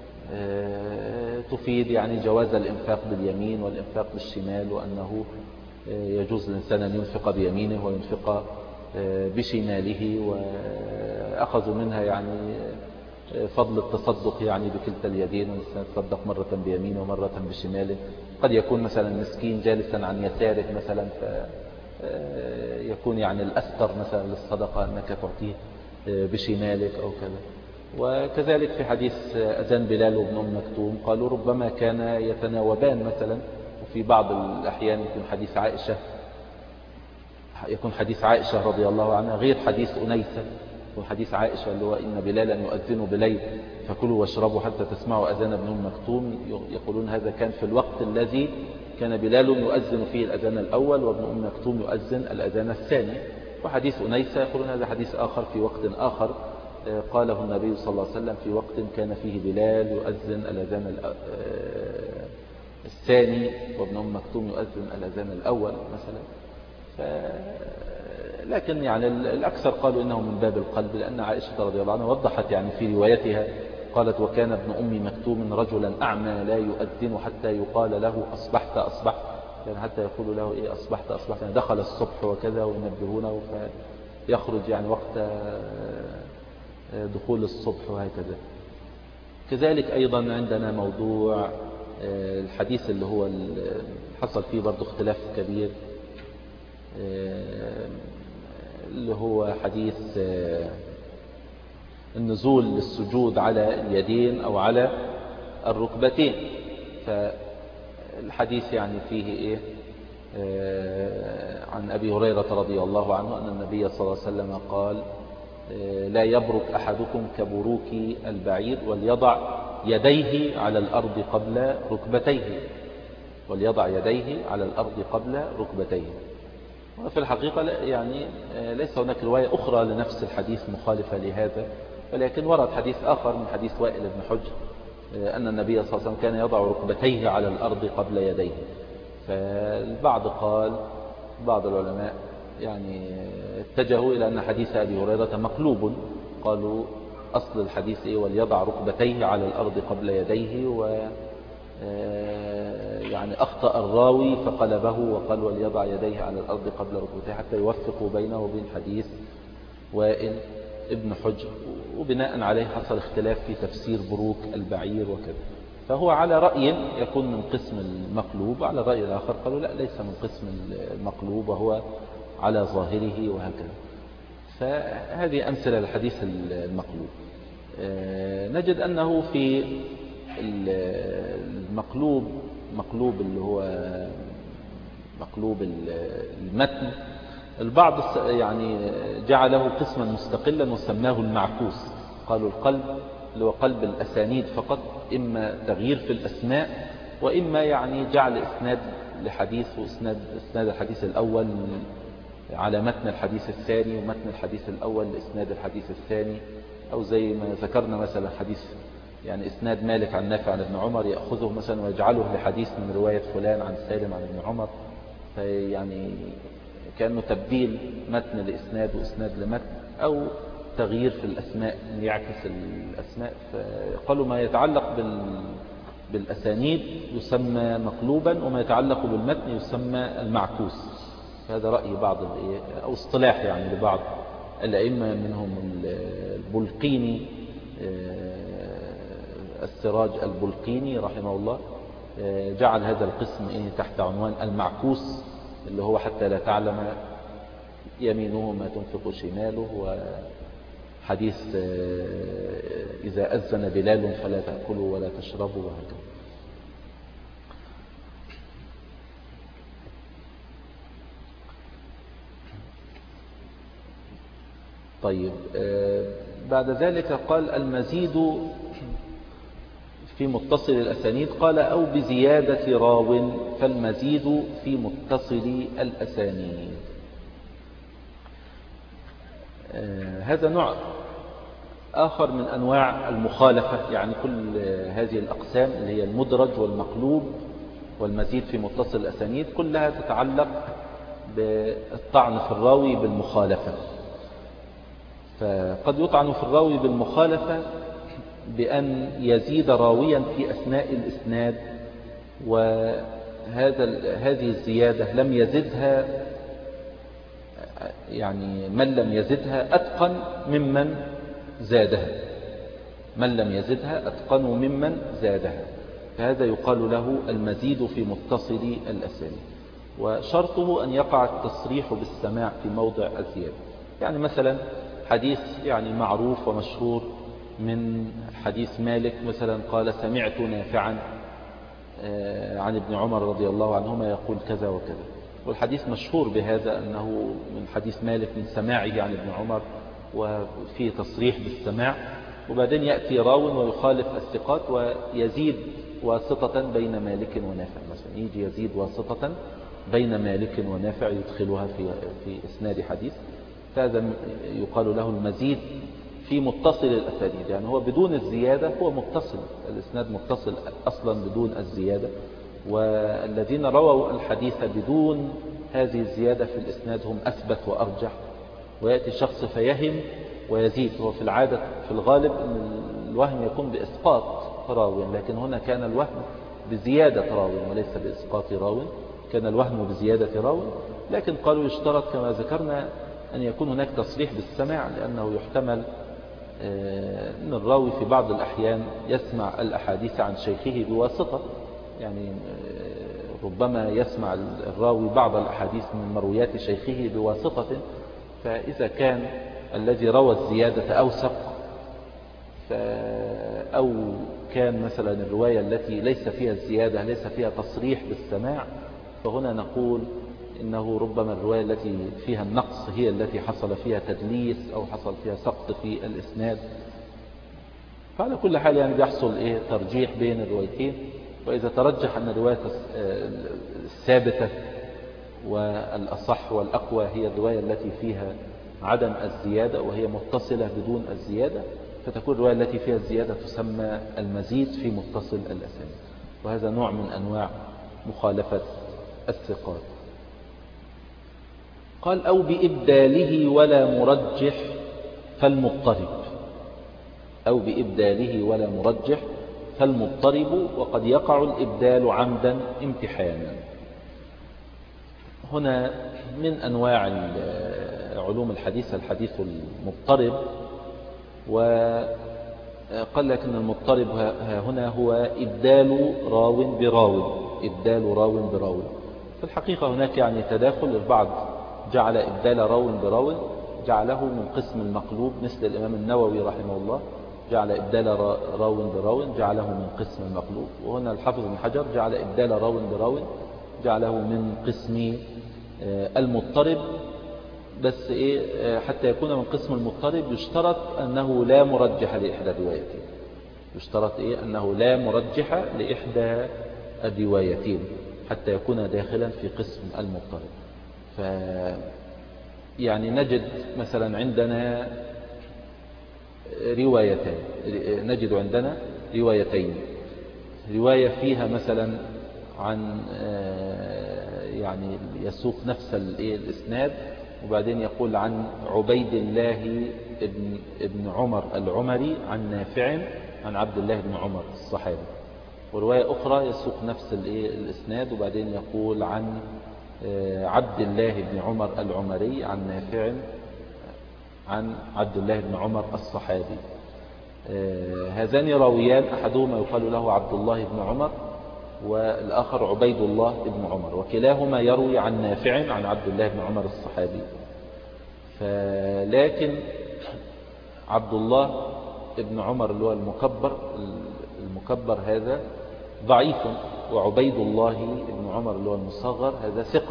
تفيد يعني جواز الإنفاق باليمين والإنفاق بالشمال، وأنه يجوز الإنسان أن ينفق بيمينه وينفق بشماله. وأخذوا منها يعني فضل التصدق يعني بكلتا اليدين، والإنسان يتصدق مرة بيمينه ومرة بشماله. قد يكون مثلا مسكين جالسا عن يساره مثلا، فيكون يعني الأستر مثلا للصدقة أنك تعطيه بشمالك أو كذا. وكذلك في حديث أذان بلال وابن أم مكتوم قالوا ربما كان يتناوبان مثلا، وفي بعض الأحيان يكون حديث عائشة يكون حديث عائشة رضي الله عنها غير حديث أنيسة. وحديث عائشة اللي هو إن بلالا يؤذن بليل فكلوا واشربوا حتى تسمعوا أذان ابن أم مكتوم، يقولون هذا كان في الوقت الذي كان بلال يؤذن فيه الأذان الأول وابن أم مكتوم يؤذن الأذان الثاني. وحديث أنيسة يقولون هذا حديث آخر في وقت آخر قاله النبي صلى الله عليه وسلم في وقت كان فيه بلال يؤذن الأذان الثاني وابن أم مكتوم يؤذن الأذان الأول مثلا. ف... لكن يعني الأكثر قالوا إنه من باب القلب، لأن عائشة رضي الله عنها وضحت يعني في روايتها قالت: وكان ابن أم مكتوم رجلا أعمى لا يؤذن حتى يقال له أصبحت أصبحت، يعني حتى يقول له إيه أصبحت أصبحت، يعني دخل الصبح وكذا وينبهونه فيخرج يعني وقت دخول الصبح وهكذا. كذلك أيضا عندنا موضوع الحديث اللي هو حصل فيه برضو اختلاف كبير اللي هو حديث النزول للسجود على اليدين أو على الركبتين. فالحديث يعني فيه إيه عن أبي هريرة رضي الله عنه أن النبي صلى الله عليه وسلم قال لا يبرك أحدكم كبروك البعير وليضع يديه على الأرض قبل ركبتيه وليضع يديه على الأرض قبل ركبتيه. وفي الحقيقة يعني ليس هناك رواية أخرى لنفس الحديث مخالفة لهذا، ولكن ورد حديث آخر من حديث وائل بن حجر أن النبي صلى الله عليه وسلم كان يضع ركبتيه على الأرض قبل يديه. فالبعض قال بعض العلماء يعني اتجهوا إلى أن حديث أبي هريرة مقلوب، قالوا أصل الحديث إيه وليضع ركبتيه على الأرض قبل يديه، و يعني أخطأ الراوي فقلبه وقال وليضع يديه على الأرض قبل ركبتيه حتى يوفقوا بينه وبين حديث وائل ابن حجر، وبناء عليه حصل اختلاف في تفسير بروك البعير وكذا. فهو على رأي يكون من قسم المقلوب، على الرأي الآخر قالوا لا ليس من قسم المقلوب وهو على ظاهره وهكذا. فهذه أمثلة للحديث المقلوب. نجد أنه في المقلوب مقلوب اللي هو مقلوب المتن البعض يعني جعله قسما مستقلا وسماه المعكوس. قالوا القلب اللي هو قلب الأسانيد فقط، إما تغيير في الأسماء وإما يعني جعل إسناد لحديث وإسناد إسناد الحديث الأول على متن الحديث الثاني ومتن الحديث الأول لإسناد الحديث الثاني، أو زي ما ذكرنا مثلا حديث يعني إسناد مالك عن نافع عن ابن عمر يأخذه مثلا ويجعله لحديث من رواية فلان عن سالم عن ابن عمر، فيعني كأنه تبديل متن لإسناد وإسناد لمتن، أو تغيير في الأسماء يعكس الأسماء. فقالوا ما يتعلق بال بالأسانيد يسمى مقلوبا وما يتعلق بالمتن يسمى المعكوس. هذا رأي بعض أو اصطلاح يعني لبعض الأئمة، منهم البلقيني السراج البلقيني رحمه الله جعل هذا القسم تحت عنوان المعكوس، اللي هو حتى لا تعلم يمينه ما تنفق شماله، وحديث إذا أذن بلال فلا تأكلوا ولا تشربوا وهكذا. طيب بعد ذلك قال المزيد في متصل الأسانيد، قال أو بزيادة راو فالمزيد في متصل الأسانيد. هذا نوع آخر من أنواع المخالفة، يعني كل هذه الأقسام اللي هي المدرج والمقلوب والمزيد في متصل الأسانيد كلها تتعلق بالطعن في الراوي بالمخالفة. فقد يطعن في الراوي بالمخالفة بأن يزيد راويا في أثناء الإسناد، وهذا هذه الزيادة لم يزدها يعني من لم يزدها أتقن ممن زادها، من لم يزدها أتقن ممن زادها، فهذا يقال له المزيد في متصل الأسانيد. وشرطه أن يقع التصريح بالسماع في موضع الزيادة. يعني مثلا حديث يعني معروف ومشهور من حديث مالك مثلا قال سمعت نافعا عن ابن عمر رضي الله عنهما يقول كذا وكذا، والحديث مشهور بهذا أنه من حديث مالك من سماعه عن ابن عمر وفيه تصريح بالسماع، وبعدين يأتي راو ويخالف الثقات ويزيد واسطة بين مالك ونافع، مثلا يجي يزيد واسطة بين مالك ونافع يدخلها في في إسناد حديث، هذا يقال له المزيد في متصل الأسانيد. يعني هو بدون الزيادة هو متصل، الإسناد متصل أصلا بدون الزيادة، والذين رووا الحديث بدون هذه الزيادة في الإسناد هم أثبت وأرجح. ويأتي شخص فيهم ويزيد، هو في العادة في الغالب أن الوهم يكون بإسقاط راوي، لكن هنا كان الوهم بزيادة راوي وليس بإسقاط راوي، كان الوهم بزيادة راوي. لكن قالوا يشترط كما ذكرنا أن يكون هناك تصريح بالسماع، لأنه يحتمل أن الراوي في بعض الأحيان يسمع الأحاديث عن شيخه بواسطة، يعني ربما يسمع الراوي بعض الأحاديث من مرويات شيخه بواسطة، فإذا كان الذي روى الزيادة أوثق أو كان مثلا الرواية التي ليس فيها الزيادة ليس فيها تصريح بالسماع، فهنا نقول إنه ربما الرواية التي فيها النقص هي التي حصل فيها تدليس أو حصل فيها سقط في الإسناد. فعلى كل حال يعني بيحصل إيه ترجيح بين الروايتين، وإذا ترجح أن الرواية الثابتة والأصح والأقوى هي الرواية التي فيها عدم الزيادة وهي متصلة بدون الزيادة، فتكون الرواية التي فيها الزيادة تسمى المزيد في متصل الأسانيد، وهذا نوع من أنواع مخالفة الثقات. قال أو بإبداله ولا مرجح فالمضطرب، أو بإبداله ولا مرجح فالمضطرب، وقد يقع الإبدال عمدا امتحانا. هنا من أنواع علوم الحديث الحديث المضطرب، وقال لك أن المضطرب هنا هو إبدال راو براو، إبدال راو براو. في الحقيقة هناك يعني تداخل، البعض جعل إبدال راو براو جعله من قسم المقلوب، مثل الإمام النووي رحمه الله جعل إبدال راو براو جعله من قسم المقلوب، وهنا الحافظ بن حجر جعل إبدال راو براو جعله من قسم المضطرب. بس إيه حتى يكون من قسم المضطرب يشترط أنه لا مرجح لإحدى الروايتين، يشترط إيه أنه لا مرجح لإحدى الروايتين حتى يكون داخلا في قسم المضطرب. ف يعني نجد مثلا عندنا روايتين، نجد عندنا روايتين، رواية فيها مثلا عن يعني يسوق نفس الإسناد، وبعدين يقول عن عبيد الله ابن, ابن عمر العمري عن نافع عن عبد الله بن عمر الصحابي، ورواية أخرى يسوق نفس الإسناد وبعدين يقول عن عبد الله بن عمر العمري عن نافع عن عبد الله بن عمر الصحابي. هذان راويان أحدهما يقال له عبد الله بن عمر والآخر عبيد الله بن عمر، وكلاهما يروي عن نافع عن عبد الله بن عمر الصحابي. لكن عبد الله بن عمر اللي هو المكبر المكبر هذا ضعيف، وعبيد الله بن عمر اللي هو المصغر هذا ثقة.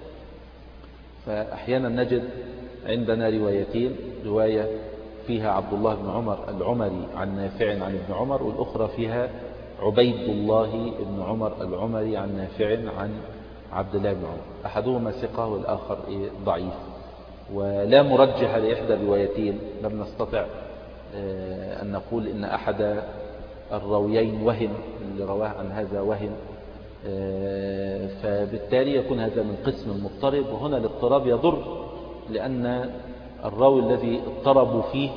فأحيانا نجد عندنا روايتين، رواية فيها عبد الله بن عمر العمري عن نافع عن ابن عمر، والأخرى فيها عبيد الله بن عمر العمري عن نافع عن عبد الله بن عمر، أحدهما ثقة والآخر ضعيف، ولا مرجح لإحدى الروايتين. لم نستطع أن نقول إن أحد الراويين وهم، اللي رواه عن هذا وهم، فبالتالي يكون هذا من قسم المضطرب. وهنا الاضطراب يضر، لأن الراوي الذي اضطربوا فيه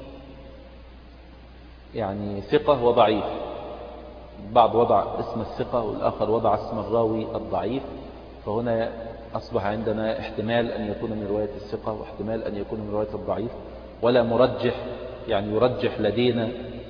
يعني ثقة وضعيف، بعض وضع اسم الثقة والآخر وضع اسم الراوي الضعيف، فهنا أصبح عندنا احتمال أن يكون من رواية الثقة واحتمال أن يكون من رواية الضعيف، ولا مرجح، يعني يرجح لدينا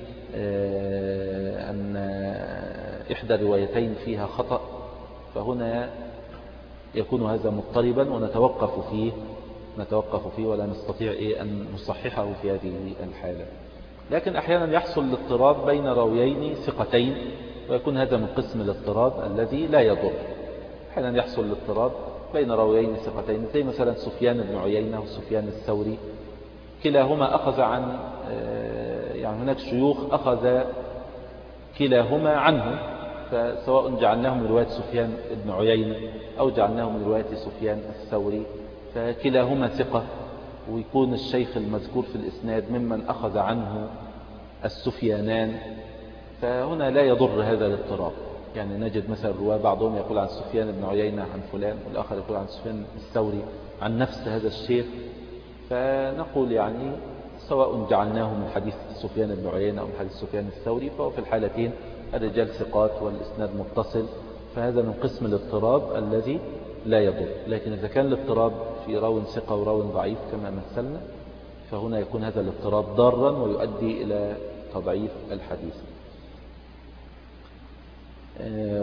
أن إحدى الروايتين فيها خطأ، فهنا يكون هذا مضطربا ونتوقف فيه نتوقف فيه ولا نستطيع إيه أن نصححه في هذه الحالة. لكن أحيانا يحصل الاضطراب بين راويين ثقتين، ويكون هذا من قسم الاضطراب الذي لا يضر. أحيانا يحصل الاضطراب بين راويين ثقتين، زي مثلا سفيان بن عيينة وسفيان الثوري، كلاهما أخذ عن يعني هناك شيوخ أخذ كلاهما عنه، فسواء جعلناهم من رواية سفيان بن عيينة أو جعلناهم من رواية سفيان الثوري، فكلاهما ثقة، ويكون الشيخ المذكور في الإسناد ممن أخذ عنه السفيانان، فهنا لا يضر هذا الاضطراب. يعني نجد مثلا الرواة بعضهم يقول عن سفيان بن عيينة عن فلان، والآخر يقول عن سفيان الثوري عن نفس هذا الشيخ، فنقول يعني سواء جعلناه من حديث سفيان بن عيينة أو من حديث سفيان الثوري، فهو في الحالتين الرجال ثقات والإسناد متصل، فهذا من قسم الاضطراب الذي لا يضر. لكن إذا كان الاضطراب في راو ثقة وراو ضعيف كما مثلنا، فهنا يكون هذا الاضطراب ضارا ويؤدي إلى تضعيف الحديث.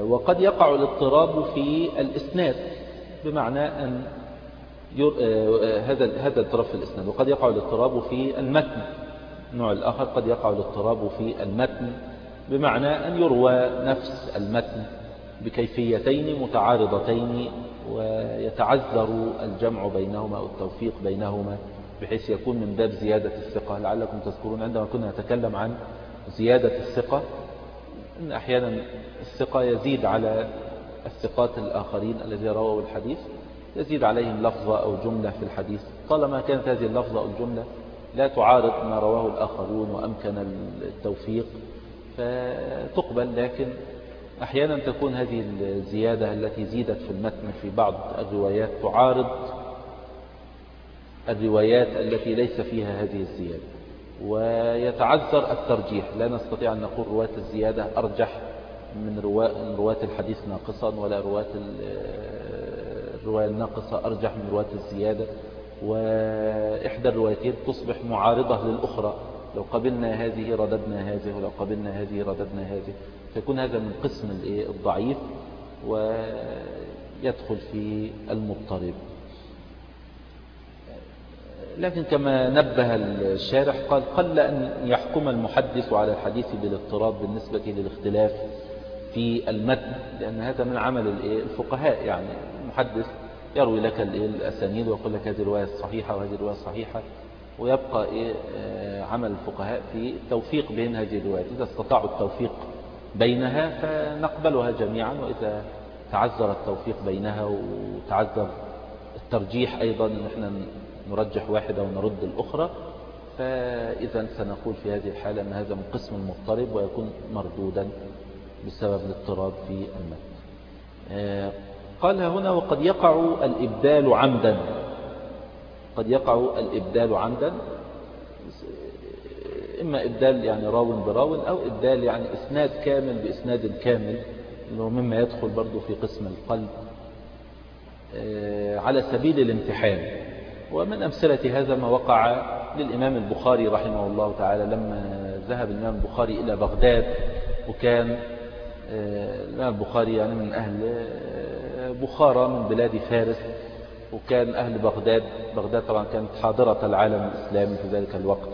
وقد يقع الاضطراب في الإسناد، بمعنى أن ير... هذا هذا الاضطراب في الإسناد، وقد يقع الاضطراب في المتن. النوع الآخر قد يقع الاضطراب في المتن، بمعنى أن يروى نفس المتن بكيفيتين متعارضتين ويتعذر الجمع بينهما أو التوفيق بينهما، بحيث يكون من باب زيادة الثقة. لعلكم تذكرون عندما كنا نتكلم عن زيادة الثقة أن أحيانا الثقة يزيد على الثقات الآخرين الذين رووا الحديث، يزيد عليهم لفظة أو جملة في الحديث، طالما كانت هذه اللفظة أو الجملة لا تعارض ما رواه الآخرون وأمكن التوفيق فتقبل. لكن أحيانا تكون هذه الزيادة التي زيدت في المتن في بعض الروايات تعارض الروايات التي ليس فيها هذه الزيادة، ويتعذر الترجيح. لا نستطيع أن نقول رواة الزيادة أرجح من رواة الحديث ناقصا، ولا رواة الرواية الناقصة أرجح من رواة الزيادة، وإحدى الروايتين تصبح معارضة للأخرى. لو قبلنا هذه رددنا هذه، ولو قبلنا هذه رددنا هذه، فيكون هذا من قسم الضعيف ويدخل في المضطرب. لكن كما نبه الشارح قال: قل أن يحكم المحدث على الحديث بالاضطراب بالنسبة للاختلاف في المتن، لأن هذا من عمل الفقهاء. يعني المحدث يروي لك الأسانيد ويقول لك هذه الرواية الصحيحة وهذه الرواية الصحيحة، ويبقى عمل الفقهاء في التوفيق بين هذه الروايات. إذا استطاعوا التوفيق بينها فنقبلها جميعا، وإذا تعذر التوفيق بينها وتعذر الترجيح أيضا أن احنا نرجح واحدة ونرد الأخرى، فإذا سنقول في هذه الحالة أن هذا من قسم المضطرب ويكون مردودا بسبب الاضطراب في المتن. قال هنا: وقد يقع الإبدال عمدا. قد يقع الإبدال عمدا، إما إبدال يعني راو براو، أو إبدال يعني إسناد كامل بإسناد كامل، إنه مما يدخل برضو في قسم القلب على سبيل الامتحان. ومن أمثلة هذا ما وقع للإمام البخاري رحمه الله تعالى لما ذهب الإمام البخاري إلى بغداد، وكان الإمام البخاري يعني من أهل بخارى من بلاد فارس، وكان أهل بغداد بغداد طبعا كانت حاضرة العالم الإسلامي في ذلك الوقت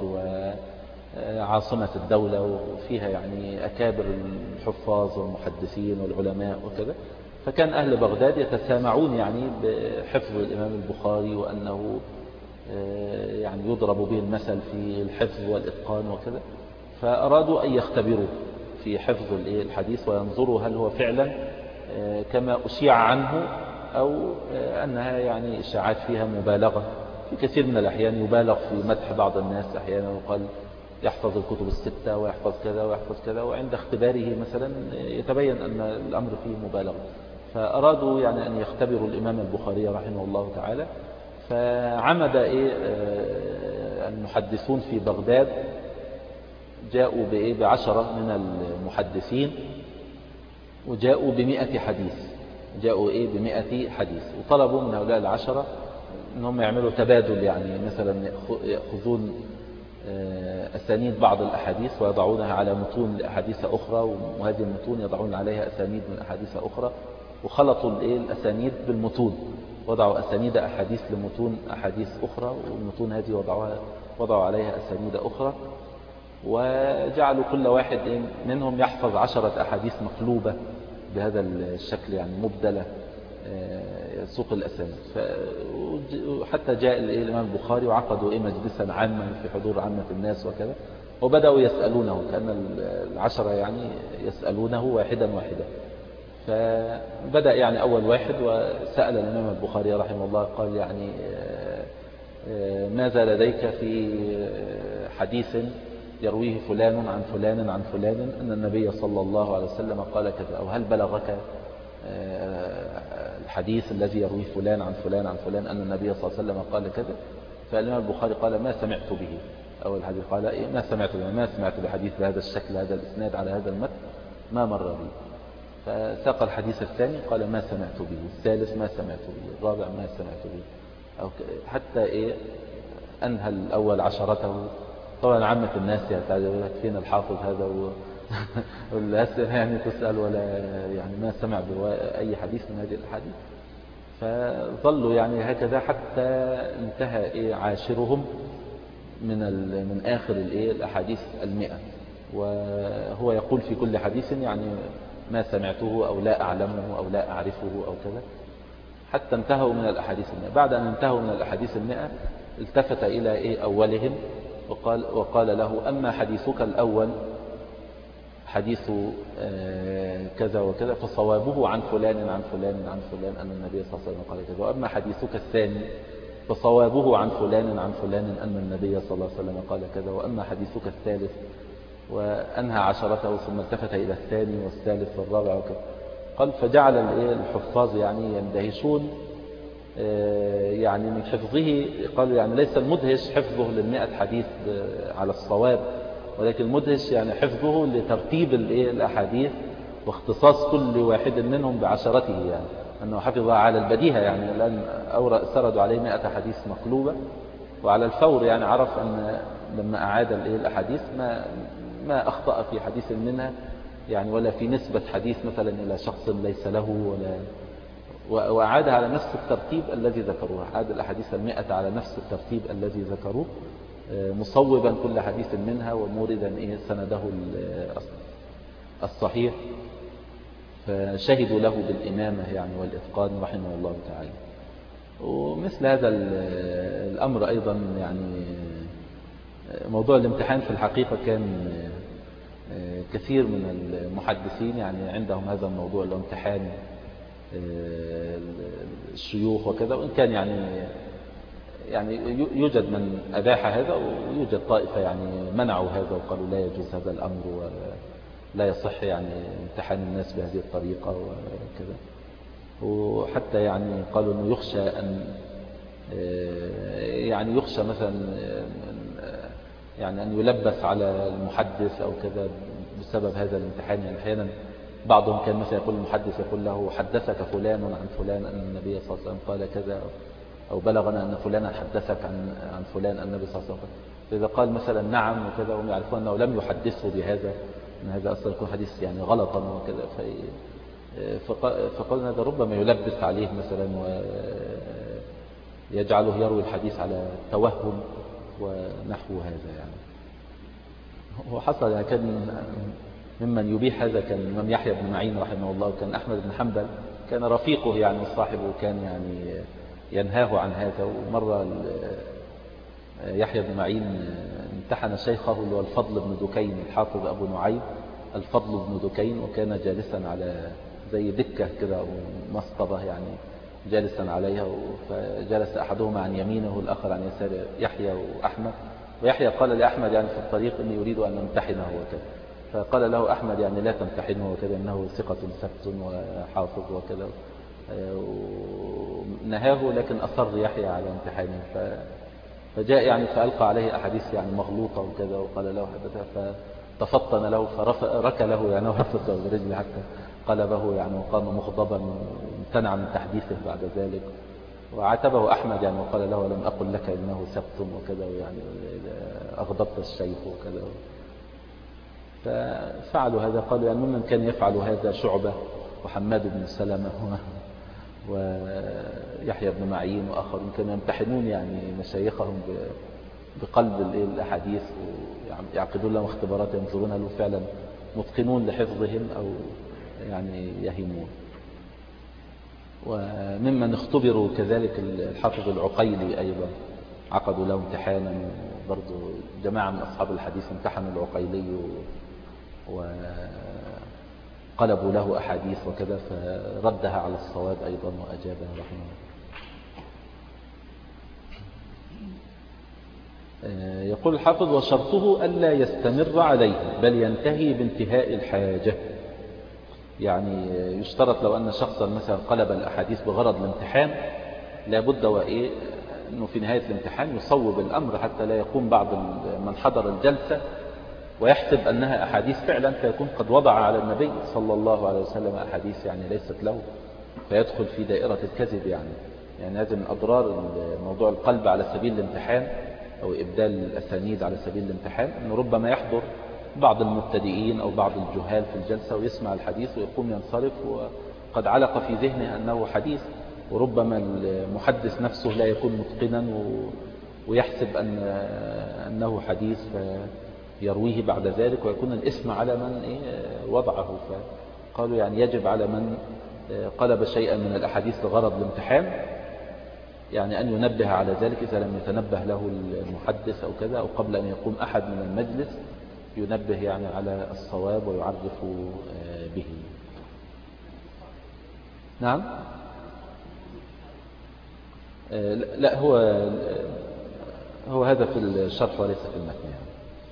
وعاصمة الدولة، وفيها يعني أكابر الحفاظ والمحدثين والعلماء وكذا. فكان أهل بغداد يتسامعون يعني بحفظ الإمام البخاري، وأنه يعني يضرب به المثل في الحفظ والإتقان وكذا. فأرادوا أن يختبروا في حفظ الحديث وينظروا هل هو فعلا كما أشيع عنه، أو أنها يعني إشاعات فيها مبالغة. في كثير من الأحيان يبالغ في مدح بعض الناس، أحيانا يقال يحفظ الكتب الستة ويحفظ كذا ويحفظ كذا، وعند اختباره مثلا يتبين أن الأمر فيه مبالغة. فأرادوا يعني أن يختبروا الإمام البخاري رحمه الله تعالى، فعمد إيه المحدثون في بغداد، جاءوا بإيه بعشرة من المحدثين، وجاءوا بمئة حديث جاءوا إيه بمئة حديث وطلبوا من هؤلاء العشرة أنهم يعملوا تبادل، يعني مثلا يأخذون أسانيد بعض الأحاديث ويضعونها على متون لأحاديث أخرى، وهذه المتون يضعون عليها أسانيد من أحاديث أخرى، وخلطوا الأسانيد بالمتون، وضعوا أسانيد أحاديث لمتون أحاديث أخرى، والمتون هذه وضعوها وضعوا عليها أسانيد أخرى، وجعلوا كل واحد منهم يحفظ عشرة أحاديث مقلوبة بهذا الشكل، يعني مبدلة سوق الأسانيد. حتى جاء الإمام البخاري وعقدوا مجلسا عاما في حضور عامة الناس وكذا، وبدأوا يسألونه، كأن العشرة يعني يسألونه واحدا واحدا. فبدأ يعني أول واحد وسأل الإمام البخاري رحمه الله، قال يعني ماذا لديك في حديث يرويه فلان عن فلان عن فلان أن النبي صلى الله عليه وسلم قال كذا، أو هل بلغك الحديث الذي يرويه فلان عن فلان عن فلان أن النبي صلى الله عليه وسلم قال كذا؟ فالإمام البخاري قال ما سمعت به. أول حديث قال إيه ما سمعت به، ما سمعت بحديث بهذا الشكل، هذا الإسناد على هذا المتن ما مر بي. فساق الحديث الثاني قال ما سمعت به، الثالث ما سمعت به، الرابع ما سمعت به، أو حتى إيه أنهى الأول عشرته. طبعا عامة الناس يتعجب فين الحافظ هذا والأسئلة يعني تسأل ولا يعني ما سمع بأي حديث من هذه الأحاديث. فظلوا يعني هكذا حتى انتهى إيه عاشرهم من من آخر الإيه الأحاديث المئة، وهو يقول في كل حديث يعني ما سمعته أو لا أعلمه أو لا أعرفه أو كذا، حتى انتهوا من الأحاديث المئة. بعد أن انتهوا من الأحاديث المئة التفت إلى إيه أولهم وقال, وقال له: أما حديثك الأول حديث كذا وكذا فصوابه عن فلان عن فلان عن فلان أن النبي صلى الله عليه وسلم قال كذا، وأما حديثك الثاني فصوابه عن فلان عن فلان أن النبي صلى الله عليه وسلم قال كذا، وأما حديثك الثالث، وأنهى عشرته ثم التفت إلى الثاني والثالث والرابع وكذا. قال: فجعل الحفاظ يعني يندهشون يعني من حفظه. قال: يعني ليس المدهش حفظه للمئة حديث على الصواب، ولكن المدهش يعني حفظه لترتيب الأحاديث واختصاص كل واحد منهم بعشرته، يعني أنه حفظ على البديهة، يعني الآن سردوا عليه مئة حديث مقلوبة، وعلى الفور يعني عرف أن لما أعاد الأحاديث ما ما أخطأ في حديث منها، يعني ولا في نسبة حديث مثلا إلى شخص ليس له، ولا وأعادها على نفس الترتيب الذي ذكروه. أعاد الأحاديث المئة على نفس الترتيب الذي ذكروه، مصوبا كل حديث منها وموردا إيه سنده الصحيح، فشهدوا له بالإمامة يعني والإتقان رحمه الله تعالى. ومثل هذا الأمر أيضا يعني موضوع الامتحان في الحقيقة كان كثير من المحدثين يعني عندهم هذا الموضوع، اللي هو امتحان الشيوخ وكذا، وإن كان يعني يعني يوجد من أباح هذا ويوجد طائفة يعني منعوا هذا وقالوا لا يجوز هذا الأمر ولا يصح يعني امتحان الناس بهذه الطريقة وكذا. وحتى يعني قالوا أنه يخشى أن يعني يخشى مثلا يعني أن يلبس على المحدث أو كذا بسبب هذا الامتحان. يعني أحيانا بعضهم كان مثلا يقول المحدث يقول له: حدثك فلان عن فلان أن النبي صلى الله عليه وسلم قال كذا، أو بلغنا أن فلانا حدثك عن عن فلان النبي صلى الله عليه وسلم. فإذا قال مثلا نعم وكذا وهم يعرفون أنه لم يحدثه بهذا، أن هذا أصلا يكون حديث يعني غلطا وكذا، فقالنا هذا ربما يلبس عليه مثلا ويجعله يروي الحديث على التوهم ونحو هذا. يعني هو حصل يعني كان ممن يبيح هذا كان الإمام يحيى بن معين رحمه الله، وكان أحمد بن حنبل كان رفيقه يعني وصاحبه كان يعني ينهاه عن هذا. ومرة يحيى بن معين امتحن شيخه اللي هو الفضل بن دكين الحافظ أبو نعيم الفضل بن دكين، وكان جالسا على زي دكة كده أو مسطبة يعني جالسا عليها، فجلس أحدهما عن يمينه والآخر عن يسار يحيى وأحمد. ويحيى قال لأحمد يعني في الطريق إني يريد أن نمتحنه وكذا، فقال له أحمد يعني لا تمتحنه وكذا إنه ثقة ثبت وحافظ وكذا، نهاه، لكن أصر يحيى على امتحانه. فجاء يعني فألقى عليه أحاديث يعني مغلوطة وكذا، وقال له حدثها، فتفطن له فركى له يعني ورفضه برجله حتى قلبه يعني، وقام مغضبا وامتنع من تحديثه بعد ذلك. وعاتبه أحمد يعني وقال له: لم أقل لك إنه سبت وكذا، يعني أغضبت الشيخ وكذا. ففعلوا هذا. قالوا يعني ممن كان يفعل هذا شعبة وحماد بن سلمة ويحيى بن معين وآخرون كانوا يمتحنون يعني مشايخهم بقلب الأحاديث، ويعقدون لهم اختبارات ينظرون هل فعلا متقنون لحفظهم أو يعني يهمون. وممن اختبروا كذلك الحافظ العقيلي أيضا، عقدوا له امتحانا برضو جماعة من أصحاب الحديث امتحنوا العقيلي وقلبوا له أحاديث وكذا، فردها على الصواب أيضا وأجابها رحمه الله. يقول الحافظ: وشرطه ألا يستمر عليه بل ينتهي بانتهاء الحاجة. يعني يشترط لو أن شخصا مثلا قلب الأحاديث بغرض الامتحان، لابد وإيه أنه في نهاية الامتحان يصوب الأمر، حتى لا يقوم بعض من حضر الجلسة ويحسب أنها أحاديث فعلا، فيكون قد وضع على النبي صلى الله عليه وسلم أحاديث يعني ليست له، فيدخل في دائرة الكذب. يعني يعني هذا من أضرار موضوع القلب على سبيل الامتحان أو إبدال الأسانيد على سبيل الامتحان، أنه ربما يحضر بعض المبتدئين أو بعض الجهال في الجلسة ويسمع الحديث ويقوم ينصرف وقد علق في ذهنه أنه حديث، وربما المحدث نفسه لا يكون متقنا ويحسب أن أنه حديث فيرويه بعد ذلك، ويكون الاسم على من وضعه. فقالوا يعني يجب على من قلب شيئا من الأحاديث لغرض الامتحان يعني أن ينبه على ذلك إذا لم يتنبه له المحدث أو كذا، أو قبل أن يقوم أحد من المجلس ينبه يعني على الصواب ويعرف به. نعم. لا هو هو هذا في الشرح وليس في المتن يعني.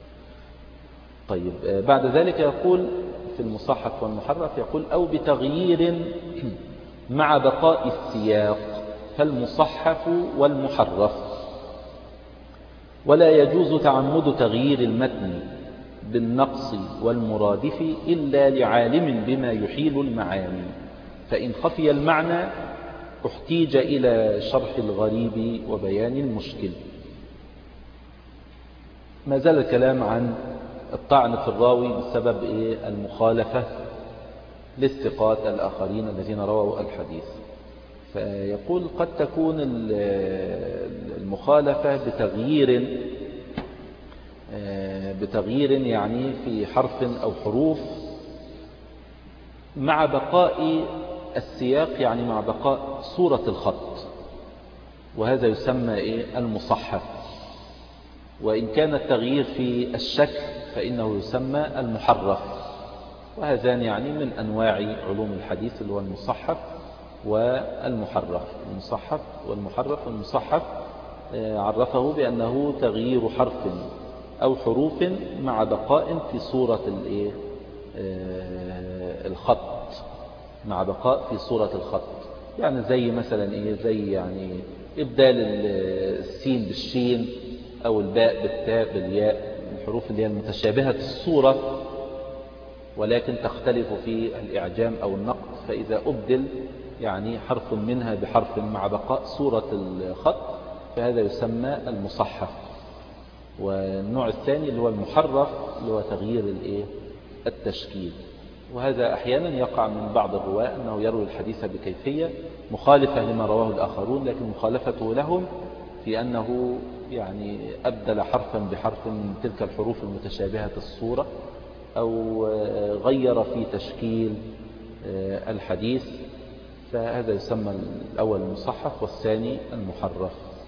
طيب بعد ذلك يقول في المصحف والمحرف، يقول أو بتغيير مع بقاء السياق فالمصحف والمحرف. ولا يجوز تعمد تغيير المتن بالنقص والمرادف إلا لعالم بما يحيل المعاني، فإن خفي المعنى احتيج إلى شرح الغريب وبيان المشكل. ما زال الكلام عن الطعن في الراوي بسبب إيه؟ المخالفة للثقات الآخرين الذين رووا الحديث. فيقول قد تكون المخالفة بتغيير بتغيير يعني في حرف أو حروف مع بقاء السياق، يعني مع بقاء صورة الخط، وهذا يسمى إيه؟ المصحف. وإن كان التغيير في الشكل فإنه يسمى المحرف. وهذان يعني من أنواع علوم الحديث اللي هو المصحف والمحرف. المصحف والمحرف. المصحف عرفه بأنه تغيير حرف أو حروف مع بقاء في صورة الخط، مع بقاء في صورة الخط. يعني زي مثلا إيه؟ زي يعني إبدال السين بالشين أو الباء بالتاء بالياء، الحروف اللي هي المتشابهة الصورة ولكن تختلف في الإعجام أو النقط. فإذا أبدل يعني حرف منها بحرف مع بقاء صورة الخط فهذا يسمى المصحف. والنوع الثاني اللي هو المحرف اللي هو تغيير الإيه؟ التشكيل. وهذا أحيانا يقع من بعض الرواة أنه يروي الحديث بكيفية مخالفة لما رواه الآخرون، لكن مخالفته لهم في أنه يعني أبدل حرفا بحرف من تلك الحروف المتشابهة الصورة، أو غير في تشكيل الحديث. فهذا يسمى الأول المصحف والثاني المحرف.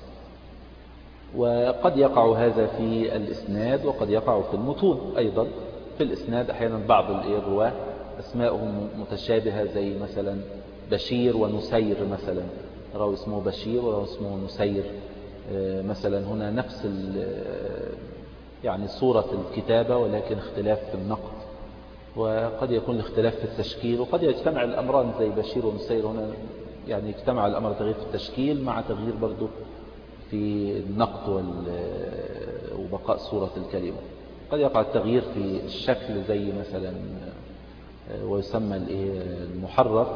وقد يقع هذا في الإسناد وقد يقع في المتون أيضا. في الإسناد أحيانا بعض الرواة أسماءهم متشابهة، زي مثلا بشير ونسير مثلا، راوي اسمه بشير وراوي اسمه نسير مثلا. هنا نفس يعني صورة الكتابة ولكن اختلاف في النقط، وقد يكون الاختلاف في التشكيل، وقد يجتمع الأمران زي بشير ونسير. هنا يعني يجتمع الأمر تغيير في التشكيل مع تغيير برضو في النقط وبقاء صورة الكلمة. قد يقع التغيير في الشكل زي مثلا ويسمى المحرف،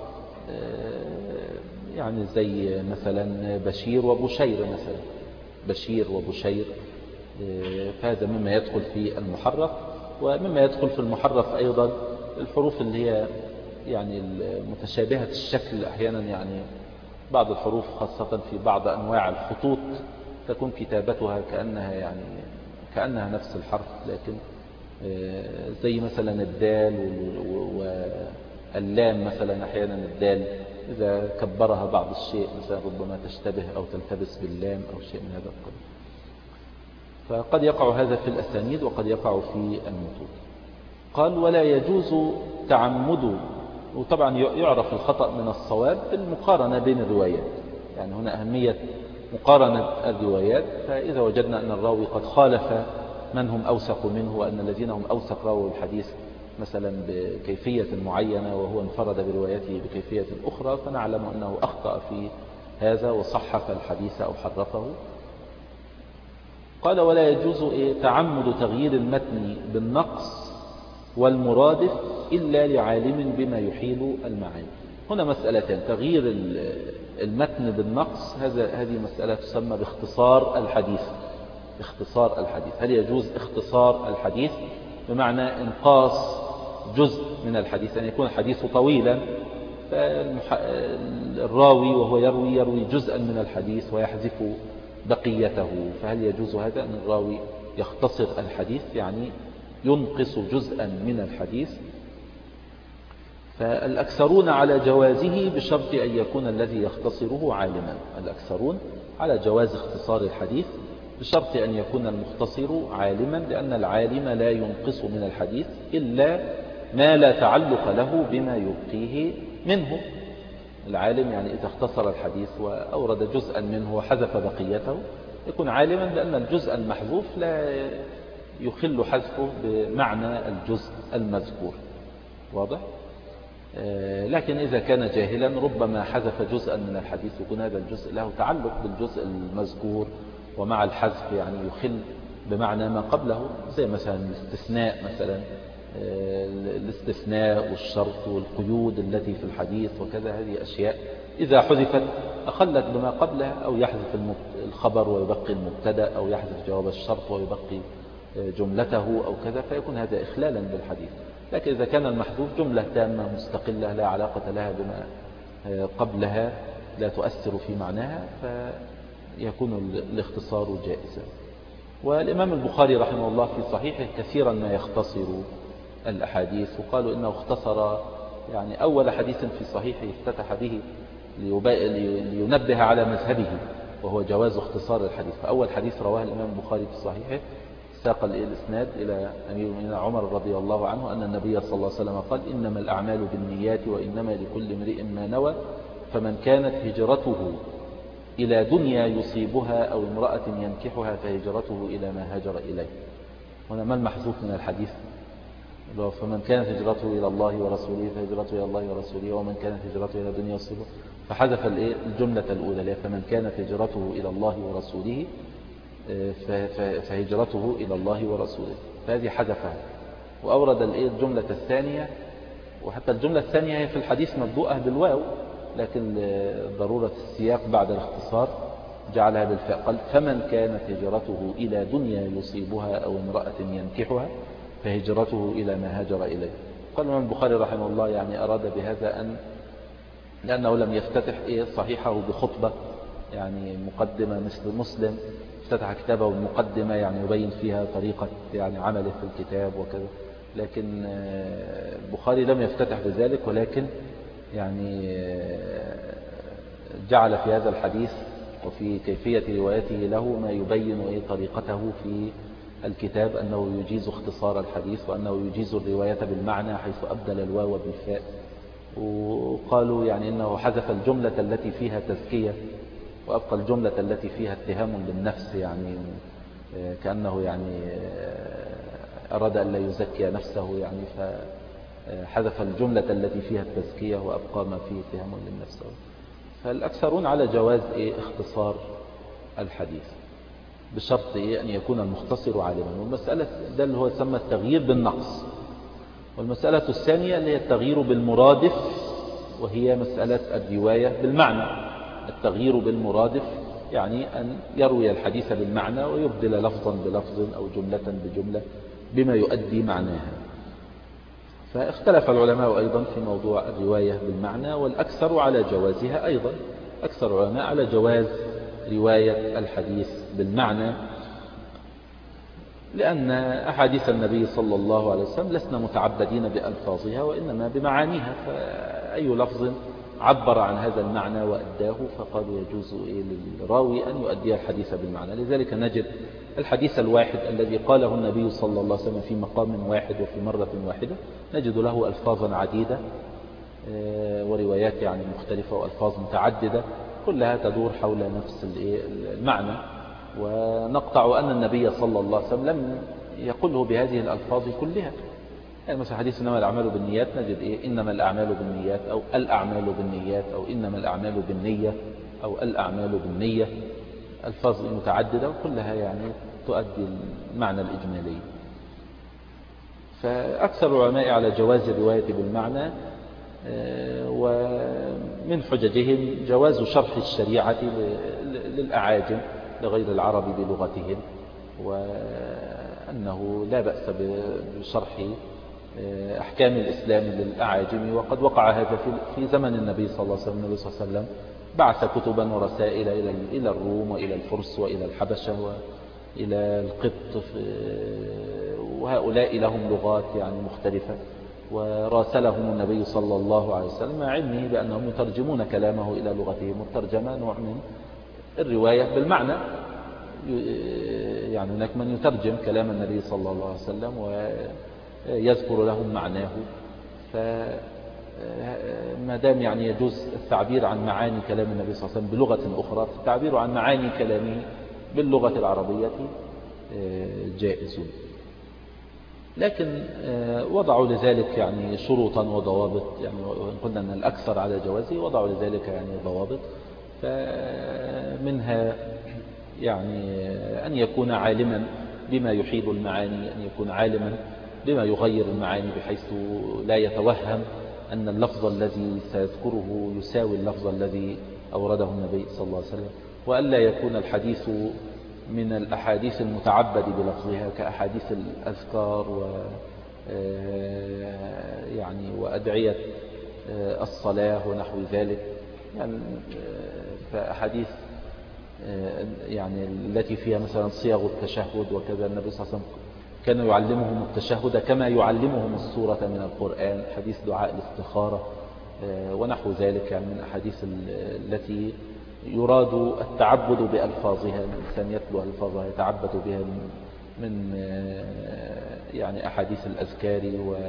يعني زي مثلا بشير وبشير مثلا، بشير وبشير. فهذا مما يدخل في المحرف. ومما يدخل في المحرف أيضا الحروف اللي هي يعني متشابهة الشكل. أحيانا يعني بعض الحروف خاصة في بعض أنواع الخطوط تكون كتابتها كأنها يعني كأنها نفس الحرف، لكن زي مثلا الدال واللام مثلا. أحيانا الدال إذا كبرها بعض الشيء مثلا ربما تشتبه أو تلتبس باللام أو شيء من هذا القبيل. فقد يقع هذا في الأسانيد وقد يقع في المتون. قال ولا يجوز تعمد. وطبعا يعرف الخطأ من الصواب بالمقارنة بين الروايات، يعني هنا أهمية مقارنة الروايات. فإذا وجدنا أن الراوي قد خالف من هم أوثق منه، وأن الذين هم أوثق رووا الحديث مثلا بكيفية معينة وهو انفرد بروايته بكيفية أخرى، فنعلم أنه أخطأ في هذا وصحف الحديث أو حرفه. قال ولا يجوز إيه؟ تعمد تغيير المتن بالنقص والمرادف إلا لعالم بما يحيل المعاني. هنا مسألتين: تغيير المتن بالنقص، هذا هذه مسألة تسمى باختصار الحديث. اختصار الحديث، هل يجوز اختصار الحديث بمعنى انقاص جزء من الحديث، أن يعني يكون الحديث طويلا فالراوي وهو يروي يروي جزءا من الحديث ويحذف بقيته، فهل يجوز هذا أن الراوي يختصر الحديث يعني ينقص جزءا من الحديث؟ فالأكثرون على جوازه بشرط أن يكون الذي يختصره عالما. الأكثرون على جواز اختصار الحديث بشرط أن يكون المختصر عالما، لأن العالم لا ينقص من الحديث إلا ما لا تعلق له بما يبقيه منه. العالم يعني إذا اختصر الحديث وأورد جزءا منه وحذف بقيته يكون عالما، لأن الجزء المحذوف لا يخل حذفه بمعنى الجزء المذكور. واضح؟ لكن إذا كان جاهلا ربما حذف جزءا من الحديث ويكون هذا الجزء له تعلق بالجزء المذكور، ومع الحذف يعني يخل بمعنى ما قبله، زي مثلا الاستثناء مثلا الاستثناء والشرط والقيود التي في الحديث وكذا. هذه أشياء إذا حذفت أخلت بما قبلها، أو يحذف الخبر ويبقي المبتدأ، أو يحذف جواب الشرط ويبقي جملته أو كذا، فيكون هذا إخلالا بالحديث. لكن إذا كان المحذوف جملة تامة مستقلة لا علاقة لها بما قبلها، لا تؤثر في معناها، فيكون الاختصار جائزا. والإمام البخاري رحمه الله في صحيحه كثيرا ما يختصر الأحاديث، وقالوا إنه اختصر يعني أول حديث في صحيحه افتتح به لينبه على مذهبه، وهو جواز اختصار الحديث. فأول حديث رواه الإمام البخاري في صحيحه ساق الإسناد إلى أمير المؤمنين عمر رضي الله عنه أن النبي صلى الله عليه وسلم قال: إنما الأعمال بالنيات وإنما لكل امرئ ما نوى، فمن كانت هجرته إلى دنيا يصيبها أو امرأة ينكحها فهجرته إلى ما هاجر إليه. هنا ما المحذوف من الحديث؟ فمن كانت هجرته إلى الله ورسوله فهجرته إلى الله ورسوله، ومن كانت هجرته إلى دنيا يصيبها، فحذف الجملة الأولى فمن كانت هجرته إلى الله ورسوله فهجرته إلى الله ورسوله، فهذه حذفها. وأورد الجملة الثانية، وحتى الجملة الثانية هي في الحديث مبدوءة بالواو، لكن ضرورة السياق بعد الاختصار جعلها بالفاء. قال: فمن كانت هجرته إلى دنيا يصيبها أو امرأة ينكحها فهجرته إلى ما هاجر إليه. قال الإمام البخاري رحمه الله يعني أراد بهذا أن لأنه لم يفتتح إيه صحيحه بخطبة يعني مقدمة مثل مسلم افتتح كتابه بمقدمة يعني يبين فيها طريقة يعني عمله في الكتاب وكذا، لكن البخاري لم يفتتح بذلك، ولكن يعني جعل في هذا الحديث وفي كيفية روايته له ما يبين إيه طريقته في الكتاب، أنه يجيز اختصار الحديث، وأنه يجيز الرواية بالمعنى حيث أبدل الواو بالفاء. وقالوا يعني أنه حذف الجملة التي فيها تزكية وأبقى الجملة التي فيها اتهام بالنفس، يعني كأنه يعني أراد أن لا يزكي نفسه، يعني فحذف الجملة التي فيها التزكية وأبقى ما فيه اتهام للنفس. فالأكثرون على جواز إيه اختصار الحديث بشرط إيه أن يكون المختصر عالما. والمسألة ده اللي هو يسمى التغيير بالنقص. والمسألة الثانية اللي هي التغيير بالمرادف، وهي مسألة الرواية بالمعنى. التغيير بالمرادف يعني أن يروي الحديث بالمعنى ويبدل لفظا بلفظ أو جملة بجملة بما يؤدي معناها. فاختلف العلماء أيضا في موضوع الرواية بالمعنى، والأكثر على جوازها أيضا. أكثر العلماء على جواز رواية الحديث بالمعنى، لأن أحاديث النبي صلى الله عليه وسلم لسنا متعبدين بألفاظها وإنما بمعانيها، فأي لفظ عبر عن هذا المعنى وأداه فقالوا يجوز للراوي أن يؤدي الحديث بالمعنى. لذلك نجد الحديث الواحد الذي قاله النبي صلى الله عليه وسلم في مقام واحد وفي مرة واحدة نجد له ألفاظا عديدة وروايات يعني مختلفة وألفاظ متعددة كلها تدور حول نفس المعنى. ونقطع أن النبي صلى الله عليه وسلم لم يقله بهذه الألفاظ كلها. يعني مثلا حديث إنما الأعمال بالنيات نجد إيه إنما الأعمال بالنيات أو الأعمال بالنيات أو إنما الأعمال بالنية أو الأعمال بالنية، ألفاظ متعددة وكلها يعني تؤدي المعنى الإجمالي. فأكثر العلماء على جواز الرواية بالمعنى، ومن حججهم جواز شرح الشريعة للأعاجم لغير العرب بلغتهم، أنه لا بأس بشرح أحكام الإسلام للأعاجم، وقد وقع هذا في زمن النبي صلى الله عليه وسلم. النبي صلى الله عليه وسلم بعث كتبا ورسائل إلى الروم وإلى الفرس وإلى الحبشة وإلى القبط، وهؤلاء لهم لغات يعني مختلفة، وراسلهم النبي صلى الله عليه وسلم مع علمه بأنهم يترجمون كلامه إلى لغتهم، والترجمة نوع من الرواية بالمعنى. يعني هناك من يترجم كلام النبي صلى الله عليه وسلم ويذكر لهم معناه، فما دام يعني يجوز التعبير عن معاني كلام النبي صلى الله عليه وسلم بلغة أخرى، التعبير عن معاني كلامه باللغة العربية جائز. لكن وضعوا لذلك يعني شروطا وضوابط، يعني وإن قلنا أن الأكثر على جوازه وضعوا لذلك يعني ضوابط، فمنها يعني أن يكون عالما بما يحيل المعاني، أن يكون عالما بما يغير المعاني بحيث لا يتوهم أن اللفظ الذي سيذكره يساوي اللفظ الذي أورده النبي صلى الله عليه وسلم، وألا يكون الحديث من الأحاديث المتعبد بلفظها كأحاديث الأذكار و يعني وأدعية الصلاة ونحو ذلك، يعني فأحاديث يعني التي فيها مثلا صيغ التشهد وكذا. النبي صلى الله عليه وسلم كان يعلمهم التشهد كما يعلمهم السورة من القرآن، حديث دعاء الاستخارة ونحو ذلك، يعني من الأحاديث التي يراد التعبد بألفاظها، الإنسان يتلو ألفاظها يتعبد بها من يعني أحاديث الأذكار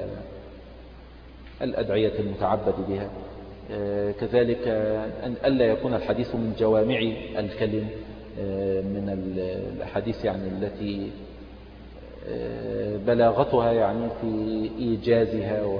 والأدعية المتعبد بها. كذلك أن ألا يكون الحديث من جوامع الكلم، من الأحاديث يعني التي بلاغتها يعني في إيجازها و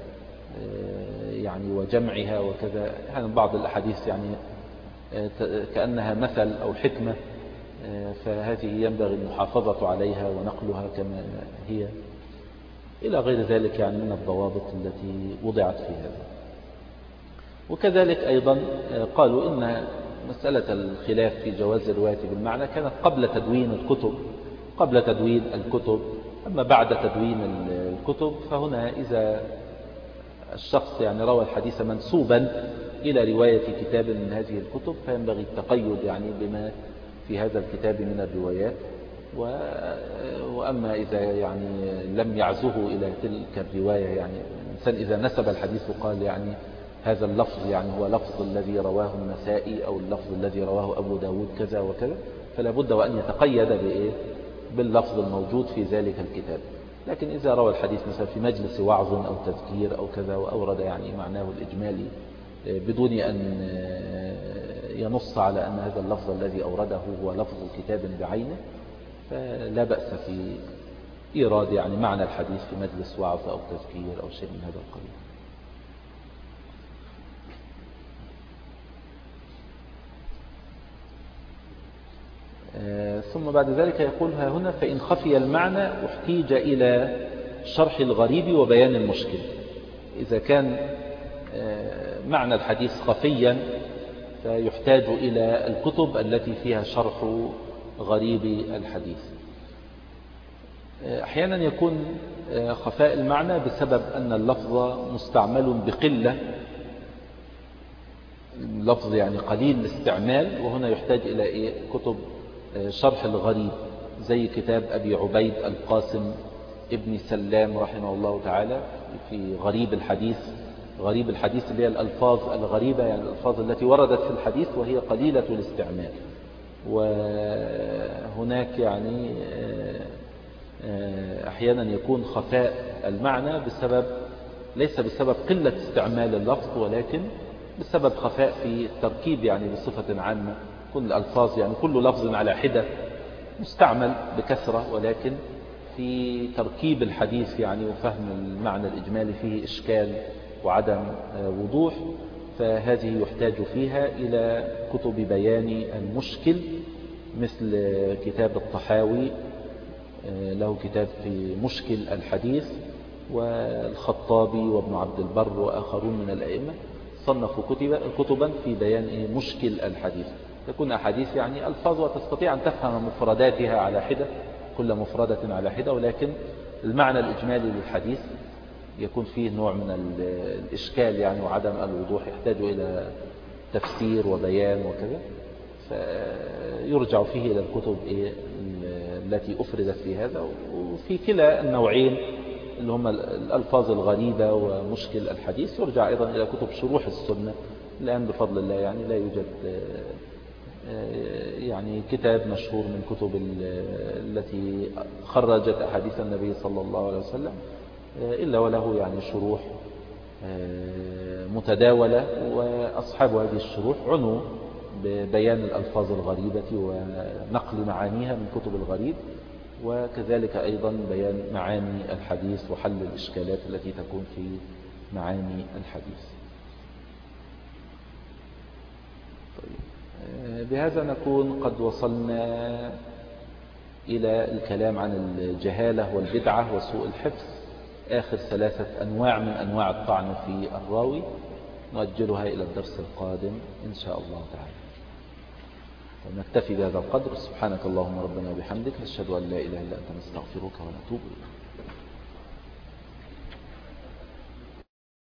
يعني وجمعها وكذا، يعني بعض الأحاديث يعني كأنها مثل أو حكمة، فهذه ينبغي المحافظة عليها ونقلها كما هي إلى غير ذلك يعني من الضوابط التي وضعت في هذا. وكذلك أيضا قالوا إن مسألة الخلاف في جواز الرواية بالمعنى كانت قبل تدوين الكتب قبل تدوين الكتب أما بعد تدوين الكتب فهنا إذا الشخص يعني روى الحديث منسوبا إلى رواية كتاب من هذه الكتب فينبغي التقيد يعني بما في هذا الكتاب من الروايات، وأما إذا يعني لم يعزه إلى تلك الرواية، يعني الإنسان إذا نسب الحديث وقال يعني هذا اللفظ يعني هو لفظ الذي رواه النسائي أو اللفظ الذي رواه أبو داود كذا وكذا، فلا بد وأن يتقيد بإيه باللفظ الموجود في ذلك الكتاب. لكن إذا روى الحديث مثلا في مجلس وعظ أو تذكير أو كذا وأورد يعني معناه الإجمالي بدون أن ينص على أن هذا اللفظ الذي أورده هو لفظ كتاب بعينه، فلا بأس في إيراد يعني معنى الحديث في مجلس وعظ أو تذكير أو شيء من هذا القبيل. ثم بعد ذلك يقول ها هنا فإن خفي المعنى احتيج إلى شرح الغريب وبيان المشكل. إذا كان معنى الحديث خفيا فيحتاج إلى الكتب التي فيها شرح غريب الحديث. أحيانا يكون خفاء المعنى بسبب أن اللفظ مستعمل بقلة، اللفظ يعني قليل الاستعمال، وهنا يحتاج إلى إيه؟ كتب شرح الغريب زي كتاب أبي عبيد القاسم ابن سلام رحمه الله تعالى في غريب الحديث. غريب الحديث اللي هي الألفاظ الغريبة، يعني الألفاظ التي وردت في الحديث وهي قليلة الاستعمال. وهناك يعني أحيانا يكون خفاء المعنى بسبب ليس بسبب قلة استعمال اللفظ، ولكن بسبب خفاء في التركيب يعني بصفة عامة. كل الألفاظ يعني كل لفظ على حدة مستعمل بكثرة، ولكن في تركيب الحديث يعني وفهم المعنى الإجمالي فيه إشكال وعدم وضوح، فهذه يحتاج فيها إلى كتب بيان المشكل مثل كتاب الطحاوي له كتاب في مشكل الحديث، والخطابي وابن عبد البر وآخرون من الأئمة صنفوا كتبا في بيان مشكل الحديث. تكون أحاديث يعني ألفاظ وتستطيع أن تفهم مفرداتها على حدة، كل مفردة على حدة، ولكن المعنى الإجمالي للحديث يكون فيه نوع من الإشكال يعني وعدم الوضوح، يحتاج إلى تفسير وبيان وكذا، فيرجع فيه إلى الكتب التي أفردت في هذا. وفي كلا النوعين اللي هم الألفاظ الغريبة ومشكل الحديث يرجع أيضا إلى كتب شروح السنة. الآن بفضل الله يعني لا يوجد يعني كتاب مشهور من كتب التي خرجت أحاديث النبي صلى الله عليه وسلم إلا وله يعني شروح متداولة، وأصحاب هذه الشروح عنوا ببيان الألفاظ الغريبة ونقل معانيها من كتب الغريب، وكذلك أيضا بيان معاني الحديث وحل الإشكالات التي تكون في معاني الحديث. طيب، بهذا نكون قد وصلنا إلى الكلام عن الجهالة والبدعة وسوء الحفظ، آخر ثلاثة أنواع من أنواع الطعن في الراوي، نؤجلها إلى الدرس القادم إن شاء الله تعالى. ونكتفي بهذا القدر. سبحانك اللهم ربنا وبحمدك، نشهد أن لا إله إلا أنت، نستغفرك ونتوب إليك.